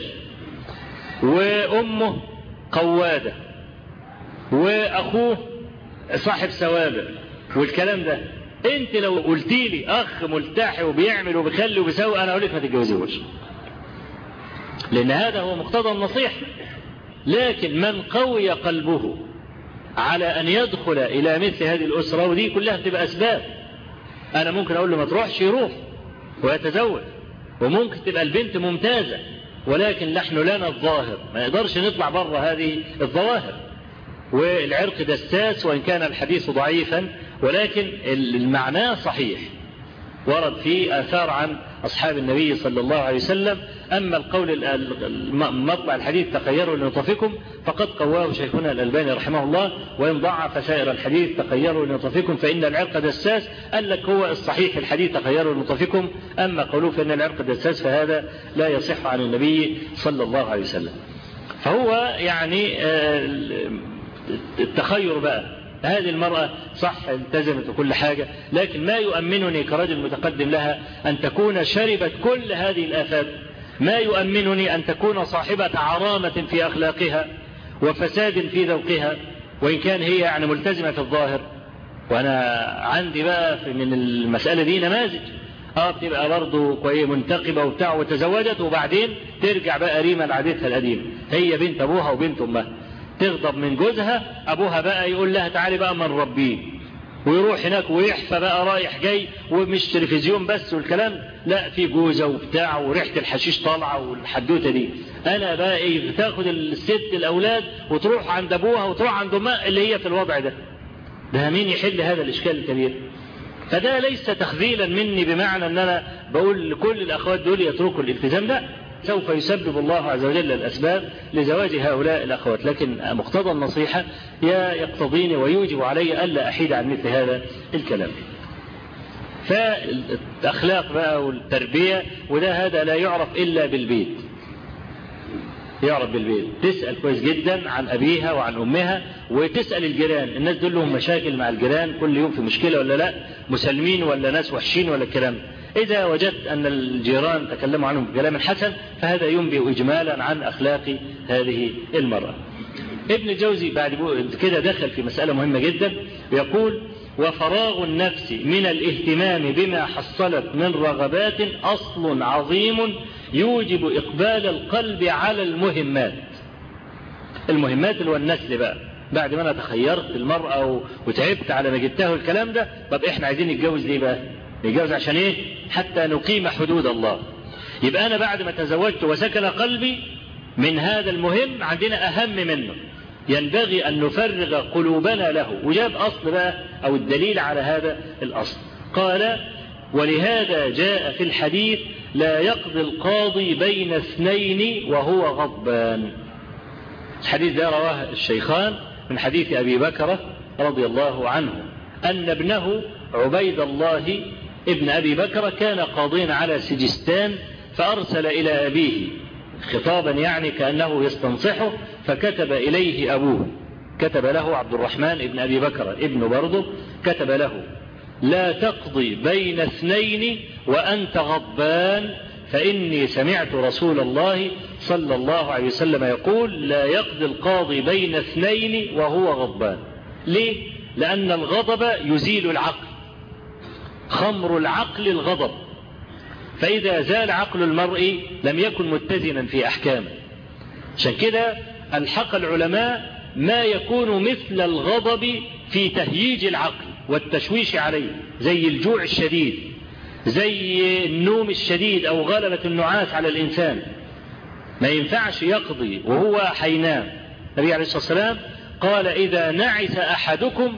وأمه قوادة وأخوه صاحب سوابق والكلام ده، أنت لو قلت لي أخ ملتحي وبيعمل وبيخلي وبيسوي أنا أقول لك ما تتجوزيهوش، لأن هذا هو مقتضى النصيحة. لكن من قوي قلبه على أن يدخل إلى مثل هذه الأسرة، ودي كلها بتبقى أسباب، أنا ممكن أقول له ما تروحش يروح ويتزوج، وممكن تبقى البنت ممتازة، ولكن نحن لنا الظاهر، ما نقدرش نطلع بره هذه الظواهر. والعرق دساس وإن كان الحديث ضعيفا، ولكن المعنى صحيح، ورد فيه آثار عن أصحاب النبي صلى الله عليه وسلم. أما القول مطلع الحديث تخيروا لنطفكم فقد قواه شيخنا الألباني رحمه الله، وإن ضعف سائر الحديث تخيروا لنطفكم فإن العرق دساس، قال لك هو الصحيح في الحديث تخيروا لنطفكم، أما قولوا فإن العرق دساس فهذا لا يصح عن النبي صلى الله عليه وسلم. فهو يعني التخير بقى، هذه المرأة صح التزمت وكل حاجة، لكن ما يؤمنني كرجل متقدم لها أن تكون شربت كل هذه الآفات، ما يؤمنني أن تكون صاحبة عرامة في أخلاقها وفساد في ذوقها، وإن كان هي يعني ملتزمة في الظاهر. وأنا عندي بقى من المسألة دي نماذج اه بتبقى برضه كويس منتقبة وبتاع وتزوجت، وبعدين ترجع بقى ريما لعادتها القديمة، هي بنت أبوها وبنت أمها، تغضب من جوزها، أبوها بقى يقول لها تعالي بقى من ربيه، ويروح هناك ويحفى بقى رايح جاي، ومش تلفزيون بس والكلام، لا في جوزة وبتاع وريحة الحشيش طالعة والحدوتة دي. أنا بقى إيه، بتاخد الست الأولاد وتروح عند أبوها وتروح عند أمها اللي هي في الوضع ده، ده مين يحل هذا الإشكال الكبير؟ فده ليس تخذيلا مني بمعنى أن أنا بقول لكل الأخوات دول يتركوا الالتزام، لا، سوف يسبب الله عز وجل الأسباب لزواج هؤلاء الأخوات، لكن مقتضى النصيحة يقتضيني ويوجب علي ألا أحيد عن مثل هذا الكلام. فالأخلاق بقى والتربية وده هذا لا يعرف إلا بالبيت، يعرف بالبيت، تسأل كويس جدا عن أبيها وعن أمها، وتسأل الجيران، الناس دول لهم مشاكل مع الجيران كل يوم في مشكلة ولا لا، مسلمين ولا ناس وحشين ولا الكلام. إذا وجدت أن الجيران تكلموا عنهم بكلام حسن فهذا ينبئ إجمالا عن أخلاق هذه المرأة. ابن الجوزي بعد كده دخل في مسألة مهمة جدا، يقول وفراغ النفس من الاهتمام بما حصلت من رغبات أصل عظيم يوجب إقبال القلب على المهمات. المهمات اللي هو النسل بقى، بعد ما أنا تخيرت المرأة وتعبت على ما جبتها الكلام ده، طب إحنا عايزين نتجوز ليه بقى؟ نتجوز عشان إيه؟ حتى نقيم حدود الله. يبقى أنا بعد ما تزوجت وسكن قلبي من هذا المهم عندنا أهم منه، ينبغي أن نفرغ قلوبنا له. وجاب أصل بقى أو الدليل على هذا الأصل، قال ولهذا جاء في الحديث لا يقضي القاضي بين اثنين وهو غضبان. الحديث ده رواه الشيخان من حديث أبي بكر رضي الله عنه أن ابنه عبيد الله ابن أبي بكر كان قاضيا على سجستان، فأرسل إلى أبيه خطابا يعني كأنه يستنصحه، فكتب إليه أبوه، كتب له عبد الرحمن ابن أبي بكر ابن برضه، كتب له لا تقضي بين اثنين وأنت غضبان، فإني سمعت رسول الله صلى الله عليه وسلم يقول لا يقضي القاضي بين اثنين وهو غضبان. ليه؟ لأن الغضب يزيل العقل، خمر العقل الغضب، فإذا زال عقل المرء لم يكن متزنا في أحكامه. عشان كده الحق العلماء ما يكون مثل الغضب في تهييج العقل والتشويش عليه، زي الجوع الشديد، زي النوم الشديد أو غلبة النعاس على الإنسان، ما ينفعش يقضي وهو حينام. النبي عليه الصلاة والسلام قال إذا نعس أحدكم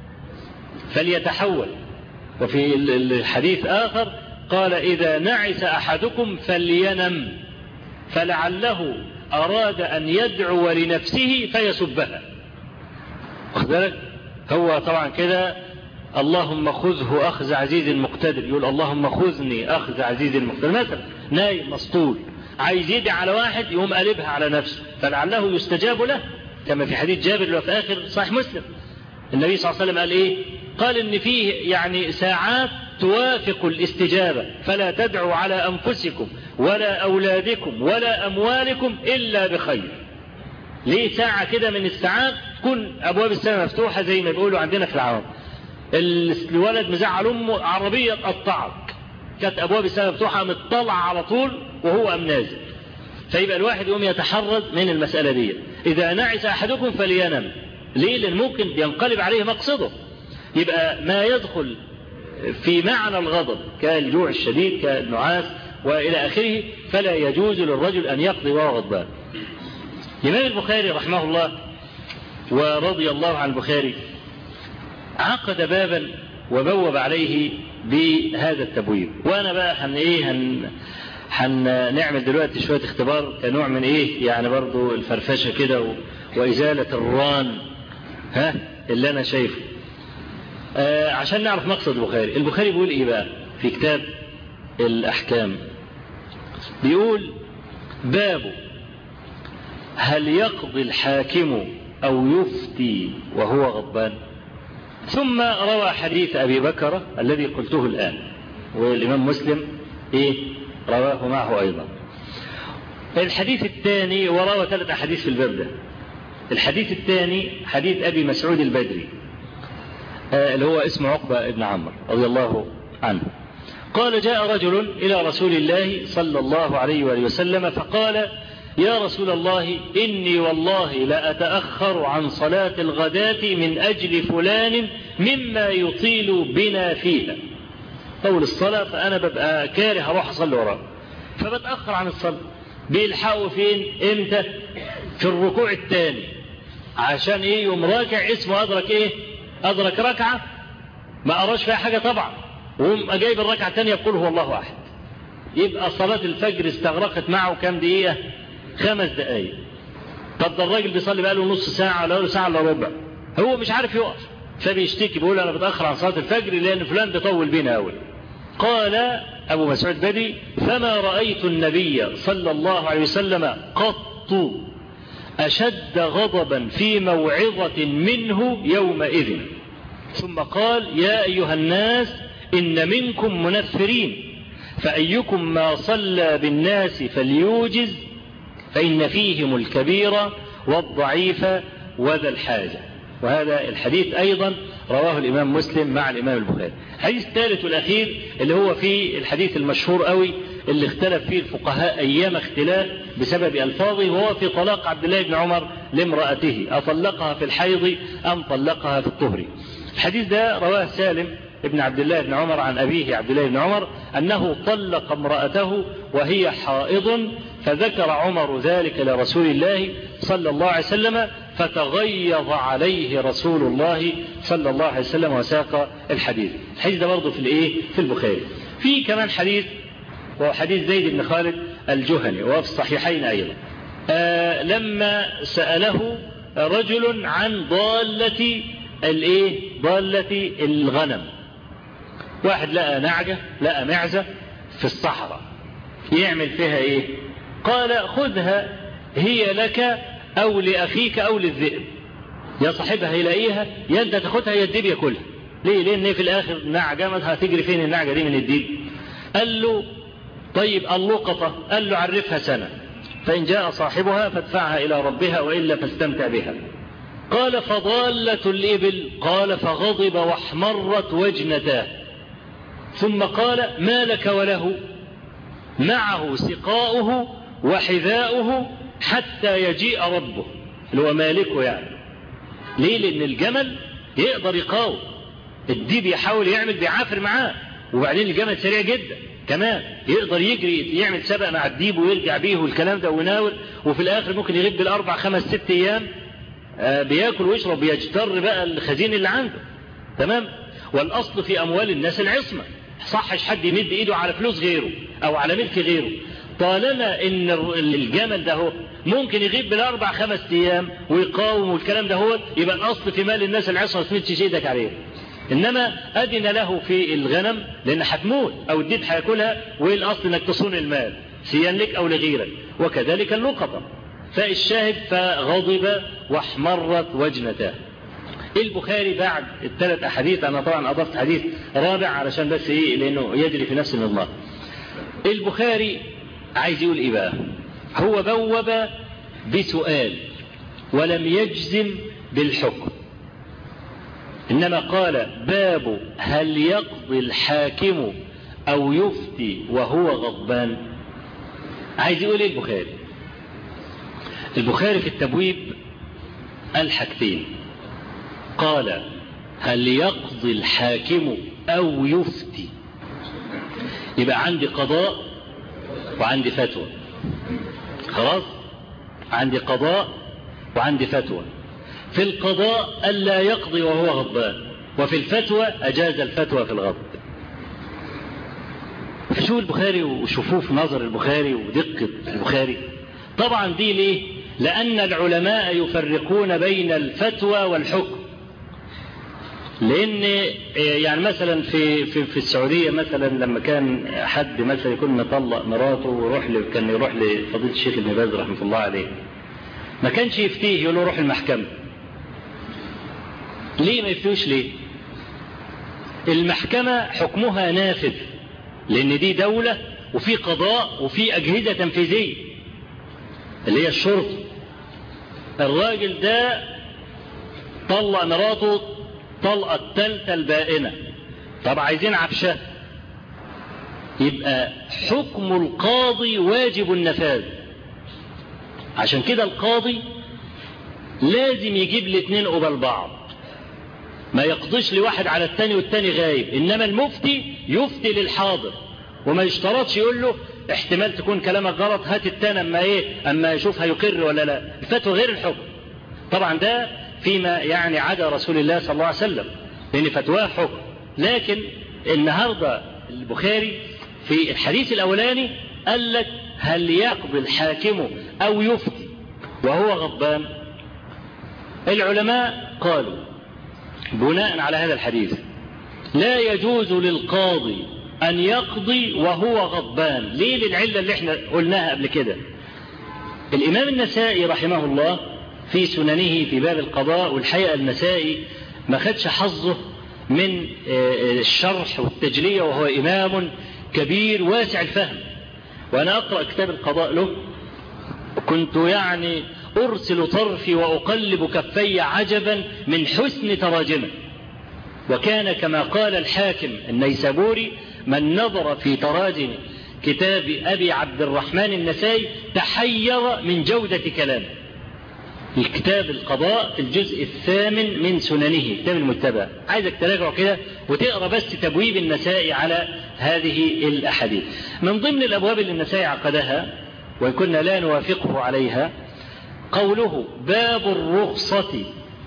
فليتحول، وفي الحديث آخر قال إذا نعس أحدكم فلينم، فلعله أراد أن يدعو لنفسه فيسبها. أخذلك هو طبعا كده اللهم خذه أخذ عزيز مقتدر، يقول اللهم خذني أخذ عزيز مقتدر، مثلا نايم مسطول عايز يدعي على واحد يقوم قلبها على نفسه فلعله يستجاب له، كما في حديث جابر اللي في آخر صحيح مسلم. النبي صلى الله عليه وسلم قال إيه؟ قال إن فيه يعني ساعات توافق الاستجابة، فلا تدعوا على أنفسكم ولا أولادكم ولا أموالكم إلا بخير. ليه ساعة كده من الساعات تكون أبواب السماء مفتوحة زي ما بيقولوا عندنا في العوام، الولد مزعل أمه عربية تقطعك، كانت أبواب السماء مفتوحة متطلع على طول وهو أم نازل. فيبقى الواحد يقوم يتحرز من المسألة دي. إذا نعس أحدكم فلينم. ليه؟ لأن ممكن ينقلب عليه مقصده. يبقى ما يدخل في معنى الغضب كالجوع الشديد كالنعاس وإلى آخره فلا يجوز للرجل أن يقضي وهو غضبان. الإمام البخاري رحمه الله ورضي الله عن البخاري عقد بابا وبوب عليه بهذا التبويب. وأنا بقى هن إيه هن هنعمل دلوقتي شوية اختبار كنوع من إيه يعني برضو الفرفشة كده وإزالة الران ها اللي أنا شايفه آه عشان نعرف مقصد البخاري. البخاري بيقول إيه بقى في كتاب الأحكام؟ بيقول باب هل يقضي الحاكم أو يفتي وهو غضبان. ثم روى حديث أبي بكر الذي قلته الآن، والإمام مسلم إيه رواه معه أيضا. الحديث الثاني وروى ثلاث أحاديث في الباب ده. الحديث الثاني حديث أبي مسعود البدري آه اللي هو اسمه عقبة ابن عمرو رضي الله عنه. قال جاء رجل إلى رسول الله صلى الله عليه وآله وسلم فقال يا رسول الله إني والله لأتأخر عن صلاة الغداة من أجل فلان مما يطيل بنا فيها. طول الصلاة فأنا ببقى كاره أروح أصلي وراه فبتأخر عن الصلاة. بيلحقوا فين إمتى؟ في الركوع الثاني عشان إيه يوم راكع اسمه أدرك إيه أدرك ركعة ما أراش فيها حاجة طبعا وهم جايب الركعة الثانية يقول هو الله واحد. يبقى صلاة الفجر استغرقت معه كام دقيقة؟ خمس دقايق. طب ده الراجل بيصلي بقاله نص ساعة ولا ساعة ولا ربع هو مش عارف يقف فبيشتكي بيقول أنا بتأخر عن صلاة الفجر لأن فلان بيطول بينا أول. قال أبو مسعود بدري فما رأيت النبي صلى الله عليه وسلم قط أشد غضبا في موعظة منه يومئذ. ثم قال يا أيها الناس إن منكم منفرين فأيكم ما صلى بالناس فليوجز فإن فيهم الكبير والضعيف وذا الحاجة. وهذا الحديث أيضا رواه الإمام مسلم مع الإمام البخاري. الحديث الثالث والأخير اللي هو في الحديث المشهور قوي اللي اختلف فيه الفقهاء أيام اختلاف بسبب ألفاظه وهو في طلاق عبد الله بن عمر لامرأته أطلقها في الحيض أم طلقها في الطهر. الحديث ده رواه سالم ابن عبد الله بن عمر عن أبيه عبد الله بن عمر أنه طلق امرأته وهي حائض فذكر عمر ذلك لرسول الله صلى الله عليه وسلم فتغيظ عليه رسول الله صلى الله عليه وسلم وساق الحديث. الحديث ده برضه في الايه في البخاري. في كمان حديث وهو حديث زيد بن خالد الجهني وهو في الصحيحين أيضا آه لما سأله رجل عن ضالة الايه ضالة الغنم. واحد لقى نعجة لقى معزة في الصحراء يعمل فيها ايه؟ قال خذها هي لك او لأخيك او للذئب. يا صاحبها يلاقيها يا انت تاخدها يا الديب ياكلها. ليه؟ لان في الاخر نعجة ما هتجري فين النعجة دي من الديب؟ قال له طيب اللقطة قال له عرفها سنة فإن جاء صاحبها فادفعها إلى ربها وإلا فاستمتع بها. قال فضالة الإبل قال فغضب واحمرت وجنتاه ثم قال ما لك وله معه سقاؤه وحذاؤه حتى يجيء ربه اللي هو مالكه يعني. ليه؟ لأن الجمل يقدر يقاوم الديب يحاول يعمل بيعافر معاه وبعدين الجمل سريع جدا كمان يقدر يجري يعمل سبق مع الديب ويرجع بيه والكلام ده وناور وفي الآخر ممكن يغيب بالأربع خمس ست أيام آه بياكل ويشرب بيجتر بقى الخزين اللي عنده. تمام. والأصل في أموال الناس العصمة صحش حد يمد إيده على فلوس غيره أو على ملك غيره طالما إن الجمل ده هو ممكن يغيب بالأربع خمس أيام ويقاوم والكلام ده هو يبقى الأصل في مال الناس العصمة تمدش إيدك عليه. إنما أدن له في الغنم لأن هتموت أو الديب هياكلها وإيه الأصل إنك تصون المال سيا لك أو لغيرك، وكذلك اللقطة. فالشاهد فغضب واحمرت وجنته. البخاري بعد الثلاث أحاديث، أنا طبعا أضفت حديث رابع علشان بس إيه لأنه يجري في نفس النظام. البخاري عايز يقول إيه بقى؟ هو بوب بسؤال ولم يجزم بالحكم، إنما قال باب هل يقضي الحاكم أو يفتي وهو غضبان. عايز يقول إيه البخاري؟ البخاري في التبويب قال حاجتين، قال هل يقضي الحاكم أو يفتي. يبقى عندي قضاء وعندي فتوى، خلاص؟ عندي قضاء وعندي فتوى. في القضاء ألا يقضي وهو غضبان، وفي الفتوى أجاز الفتوى في الغضب. فشوف البخاري وشوفوه في نظر البخاري ودقة البخاري. طبعا دي ليه؟ لأن العلماء يفرقون بين الفتوى والحكم. لأن يعني مثلا في في في السعودية مثلا لما كان حد مثلا يكون مطلق مراته ويروح له، كان يروح لفضيلة الشيخ ابن باز رحمه الله عليه، ما كانش يفتيه، يقول له روح المحكمة. ليه ما يفتوش؟ ليه؟ المحكمة حكمها نافذ، لأن دي دولة وفي قضاء وفي أجهزة تنفيذية اللي هي الشرطة. الراجل ده طلق مراته طلقة الثالثة البائنة، طب عايزين عفشة، يبقى حكم القاضي واجب النفاذ. عشان كده القاضي لازم يجيب الاثنين قبل بعض، ما يقضيش لواحد على الثاني والثاني غايب. انما المفتي يفتي للحاضر وما يشترطش يقول له احتمال تكون كلامك غلط، هات الثاني اما ايه اما يشوف هيقر ولا لا. الفتوى غير الحكم. طبعا ده فيما يعني عدا رسول الله صلى الله عليه وسلم، لان فتواه حكم. لكن النهارده البخاري في الحديث الاولاني قال لك هل يقضي الحاكم او يفتي وهو غضبان. العلماء قالوا بناء على هذا الحديث لا يجوز للقاضي أن يقضي وهو غضبان. ليه؟ للعلة اللي احنا قلناها قبل كده. الإمام النسائي رحمه الله في سننه في باب القضاء، والحقيقة النسائي ما خدش حظه من الشرح والتجلية، وهو إمام كبير واسع الفهم. وأنا أقرأ كتاب القضاء له كنت يعني أرسل طرفي وأقلب كفي عجبا من حسن تراجمه. وكان كما قال الحاكم النيسابوري من نظر في تراجم كتاب أبي عبد الرحمن النسائي تحير من جودة كلامه. الكتاب القضاء في الجزء الثامن من سننه، كتاب المتبع، عايزك تراجعه كده وتقرأ بس تبويب النسائي على هذه الأحاديث. من ضمن الأبواب اللي النسائي عقدها وإن كنا لا نوافقه عليها قوله باب الرخصة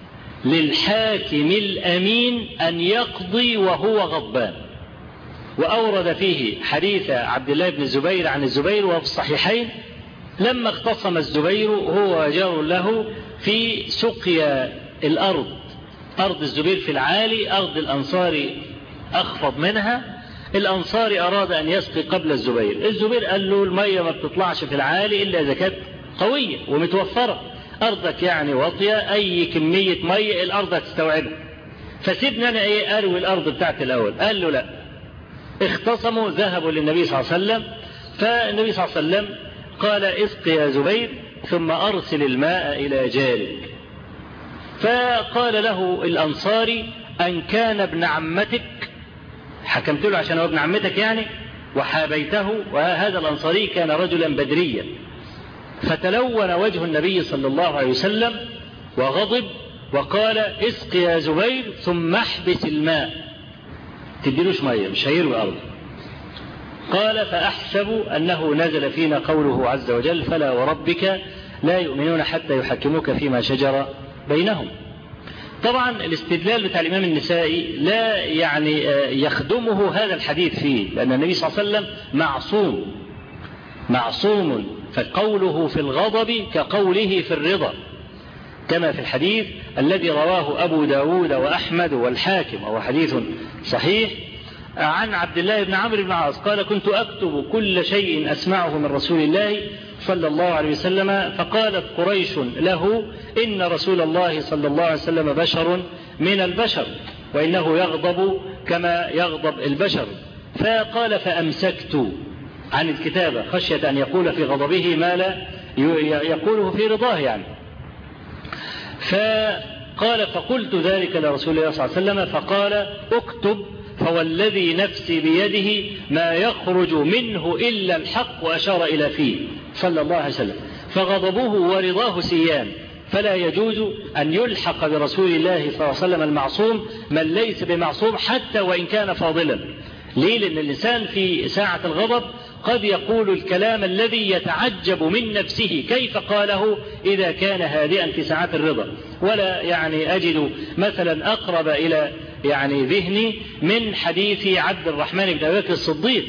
للحاكم الأمين أن يقضي وهو غضبان. وأورد فيه حديث عبد الله بن الزبير عن الزبير وفي الصحيحين لما اختصم الزبير هو وجار له في سقيا الأرض. أرض الزبير في العالي، أرض الأنصار أخفض منها. الأنصاري أراد أن يسقي قبل الزبير، الزبير قال له المية ما بتطلعش في العالي إلا إذا كانت قوية ومتوفرة، أرضك يعني واطية أي كمية مية الأرض هتستوعبها، فسيبنا أنا إيه أروي الأرض بتاعت الأول. قال له لا. اختصموا، ذهبوا للنبي صلى الله عليه وسلم، فالنبي صلى الله عليه وسلم قال اسق يا زبير ثم أرسل الماء إلى جارك. فقال له الأنصاري أن كان ابن عمتك، حكمت له عشان هو ابن عمتك يعني، وحابيته. وهذا الأنصاري كان رجلا بدريا، فتلون وجه النبي صلى الله عليه وسلم وغضب وقال اسق يا زبير ثم احبس الماء، تديلوش مية مش هيروي أرض. قال فأحسب أنه نزل فينا قوله عز وجل فلا وربك لا يؤمنون حتى يحكموك فيما شجر بينهم. طبعا الاستدلال بتاع الإمام النسائي لا يعني يخدمه هذا الحديث فيه، لأن النبي صلى الله عليه وسلم معصوم معصوم، فقوله في الغضب كقوله في الرضا، كما في الحديث الذي رواه أبو داود وأحمد والحاكم، وهو حديث صحيح، عن عبد الله بن عمرو بن العاص قال كنت أكتب كل شيء أسمعه من رسول الله صلى الله عليه وسلم، فقالت قريش له إن رسول الله صلى الله عليه وسلم بشر من البشر وإنه يغضب كما يغضب البشر. فقال فأمسكت عن الكتابة خشية أن يقول في غضبه ما لا يقوله في رضاه يعني. فقال فقلت ذلك لرسول الله صلى الله عليه وسلم فقال اكتب فوالذي نفسي بيده ما يخرج منه إلا الحق، وأشار إلى فيه صلى الله عليه وسلم. فغضبه ورضاه سيان، فلا يجوز أن يلحق برسول الله صلى الله عليه وسلم المعصوم من ليس بمعصوم حتى وإن كان فاضلا. ليه؟ لأن الإنسان في ساعة الغضب قد يقول الكلام الذي يتعجب من نفسه كيف قاله إذا كان هادئا في ساعات الرضا. ولا يعني أجد مثلا أقرب إلى يعني ذهني من حديث عبد الرحمن بن أبي بكر الصديق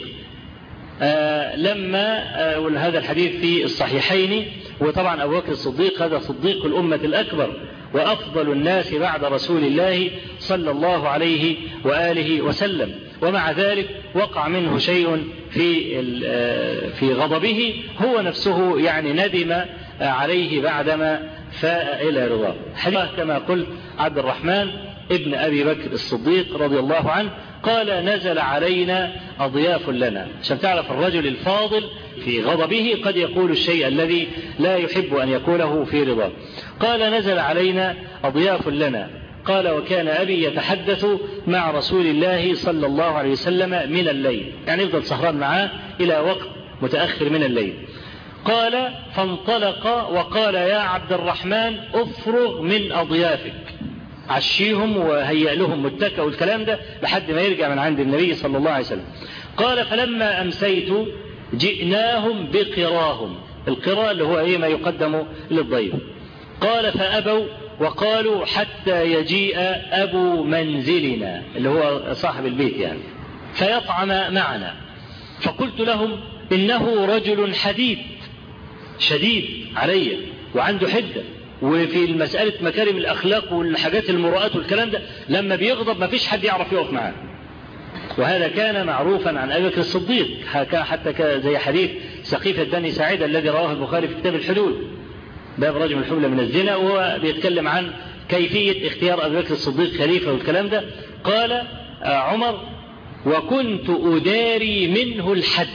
آه لما آه هذا الحديث في الصحيحين. وطبعا أبو بكر الصديق هذا صديق الأمة الأكبر وأفضل الناس بعد رسول الله صلى الله عليه وآله وسلم، ومع ذلك وقع منه شيء في في غضبه هو نفسه يعني ندم عليه بعدما فاء إلى رضاه. حديث كما قلت عبد الرحمن ابن أبي بكر الصديق رضي الله عنه قال نزل علينا أضياف لنا، عشان تعرف الرجل الفاضل في غضبه قد يقول الشيء الذي لا يحب أن يقوله في رضاه. قال نزل علينا أضياف لنا، قال وكان أبي يتحدث مع رسول الله صلى الله عليه وسلم من الليل، يعني يفضل سهران معاه إلى وقت متأخر من الليل. قال فانطلق وقال يا عبد الرحمن افرغ من أضيافك، عشيهم وهيئ لهم متكأ والكلام ده لحد ما يرجع من عند النبي صلى الله عليه وسلم. قال فلما أمسيت جئناهم بقراهم، القراء اللي هو ايه ما يقدم للضيف. قال فأبوا وقالوا حتى يجيء أبو منزلنا اللي هو صاحب البيت يعني فيطعم معنا. فقلت لهم إنه رجل حديد شديد علي وعنده حدة، وفي المسألة مكارم الأخلاق والحاجات المروءات والكلام ده لما بيغضب ما فيش حد يعرف يقف معاه، وهذا كان معروفا عن أبي بكر الصديق حتى زي حديث سقيفة بني ساعدة الذي رواه البخاري في كتاب الحدود باب رجم الحبلى من الزنا، وهو بيتكلم عن كيفية اختيار أبي بكر الصديق خليفة والكلام ده. قال عمر وكنت أداري منه الحد،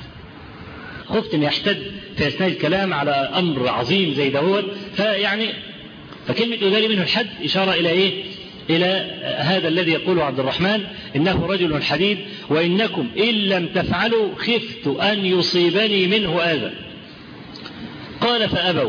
خفت أن يحتد في أثناء الكلام على أمر عظيم زي داود، فيعني فكلمة أداري منه الحد إشارة إلى إيه؟ إلى هذا الذي يقوله عبد الرحمن إنه رجل حديد وإنكم إن لم تفعلوا خفت أن يصيبني منه آذى. قال فأبوا،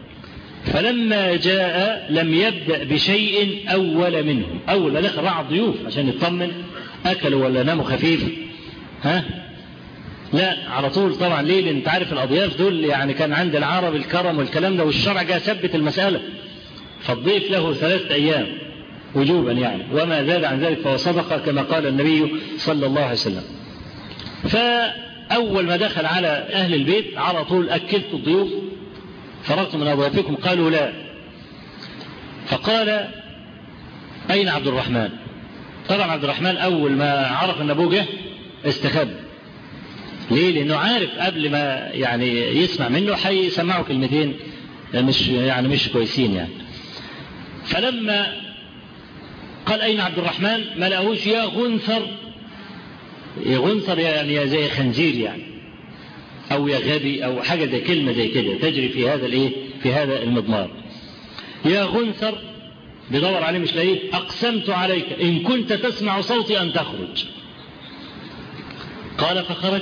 فلما جاء لم يبدأ بشيء أول منه، أول ما دخل رعى الضيوف عشان يطمن أكلوا ولا ناموا خفيف ها لا على طول طبعا. ليه؟ لأن انت عارف الأضياف دول يعني كان عند العرب الكرم والكلام ده، والشرع جاء ثبت المسألة، فالضيف له ثلاثة أيام وجوبا يعني، وما زاد عن ذلك فهو صدقة كما قال النبي صلى الله عليه وسلم. فأول ما دخل على أهل البيت على طول أكلت الضيوف فرغت من أضيافكم؟ قالوا لا. فقال أين عبد الرحمن؟ طبعا عبد الرحمن أول ما عرف أن أبوه جه استخب. ليه؟ لأنه عارف قبل ما يعني يسمع منه حيسمعه كلمتين مش يعني مش كويسين يعني. فلما قال أين عبد الرحمن ما لقوش، يا غنثر، يا غنثر يعني زي خنزير يعني، أو يا غبي أو حاجة زي كلمة زي كده تجري في هذا الإيه في هذا المضمار. يا غنثر بدور عليه مش لاقيه، أقسمت عليك إن كنت تسمع صوتي أن تخرج. قال فخرج.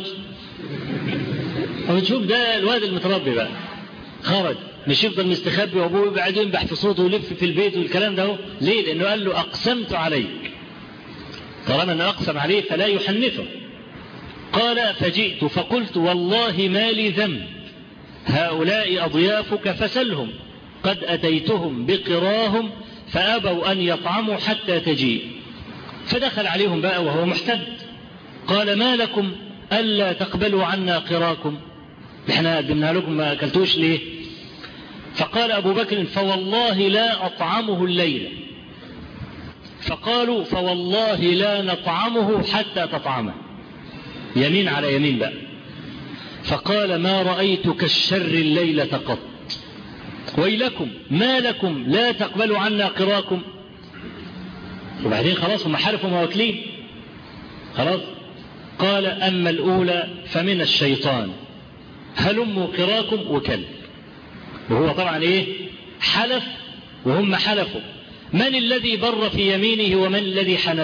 فبتشوف ده الواد المتربي بقى خرج، مش يفضل مستخبي وابوه يقعد ينبح في صوته ويلف في البيت والكلام ده. ليه؟ لأنه قال له أقسمت عليك، طالما أنه أقسم عليه فلا يحنثه. قال فجئت فقلت والله ما لي ذنب، هؤلاء أضيافك فسلهم، قد أتيتهم بقراهم فأبوا أن يطعموا حتى تجيء. فدخل عليهم بقى وهو محتد، قال ما لكم ألا تقبلوا عنا قراكم، احنا قدمنا لكم ما أكلتوش ليه؟ فقال أبو بكر فوالله لا أطعمه الليلة فقالوا فوالله لا نطعمه حتى تطعمه، يمين على يمين بقى. فقال ما رأيت كالشر الليلة قط، ويلكم ما لكم لا تقبلوا عنا قراكم. وبعدين خلاص هم حرفوا مواكلين خلاص. قال أما الأولى فمن الشيطان هلموا قراكم وكلب. وهو طبعا إيه حلف وهم حلفوا. من الذي بر في يمينه ومن الذي حنث؟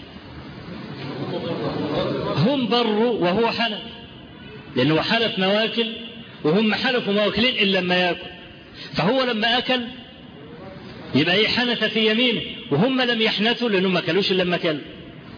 هم بروا وهو حنث، لأنه حلف مواكل وهم حلفوا مواكلين إلا لما يأكل. فهو لما أكل يبقى إيه حنث في يمينه، وهم لم يحنثوا لأنهم ما كلوش إلا لما كلوا.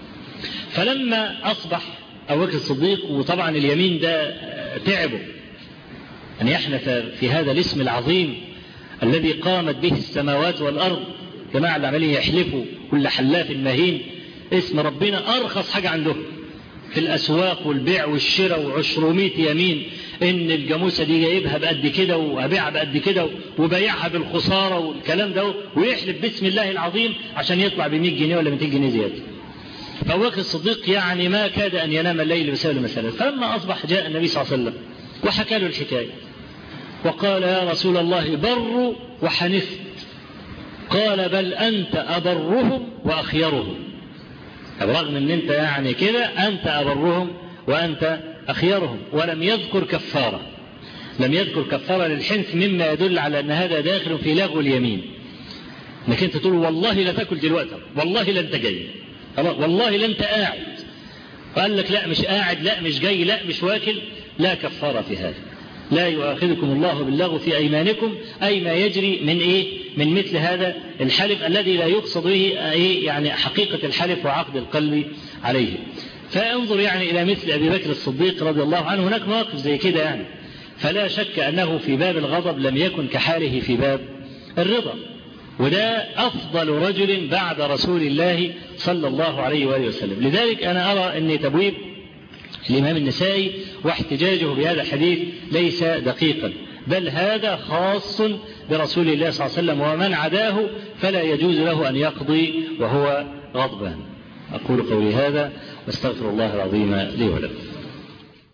فلما أصبح أبو بكر الصديق، وطبعا اليمين ده تعبه أن يحنث في هذا الاسم العظيم الذي قامت به السماوات والأرض. جماعة اللي عمالين يحلفوا كل حلاف مهين، اسم ربنا أرخص حاجة عندهم في الأسواق والبيع والشراء، وعشرمية يمين إن الجاموسة دي جايبها بقد كده وأبيعها بقد كده وبيعها بالخسارة والكلام ده، ويحلف باسم الله العظيم عشان يطلع بمئة جنيه ولا مئتين جنيه زيادة. فأبو بكر الصديق يعني ما كاد أن ينام الليل بسبب المسألة. فلما أصبح جاء النبي صلى الله عليه وسلم وحكى له الحكاية وقال يا رسول الله بر وحنثت. قال بل أنت أبرهم وأخيرهم، برغم أن أنت يعني كده أنت أبرهم وأنت أخيرهم. ولم يذكر كفارة، لم يذكر كفارة للحنث، مما يدل على أن هذا داخل في لغو اليمين. انك انت تقول والله لا تاكل دلوقتي، والله لا انت جاي، والله لا انت قاعد. قال لك لا مش قاعد، لا مش جاي، لا مش واكل، لا كفارة في هذا. لا يؤاخذكم الله باللغو في أيمانكم، أي ما يجري من إيه؟ من مثل هذا الحلف الذي لا يقصد به إيه؟ يعني حقيقة الحلف وعقد القلب عليه. فانظر يعني إلى مثل أبي بكر الصديق رضي الله عنه، هناك مواقف زي كده يعني. فلا شك أنه في باب الغضب لم يكن كحاله في باب الرضا، وده أفضل رجل بعد رسول الله صلى الله عليه وآله وسلم. لذلك أنا أرى أن تبويب الإمام النسائي واحتجاجه بهذا الحديث ليس دقيقا، بل هذا خاص برسول الله صلى الله عليه وسلم، ومن عداه فلا يجوز له أن يقضي وهو غضبان. أقول قولي هذا واستغفر الله العظيم لي ولكم.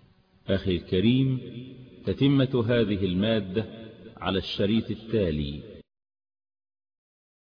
أخي الكريم، تتمة هذه المادة على الشريط التالي.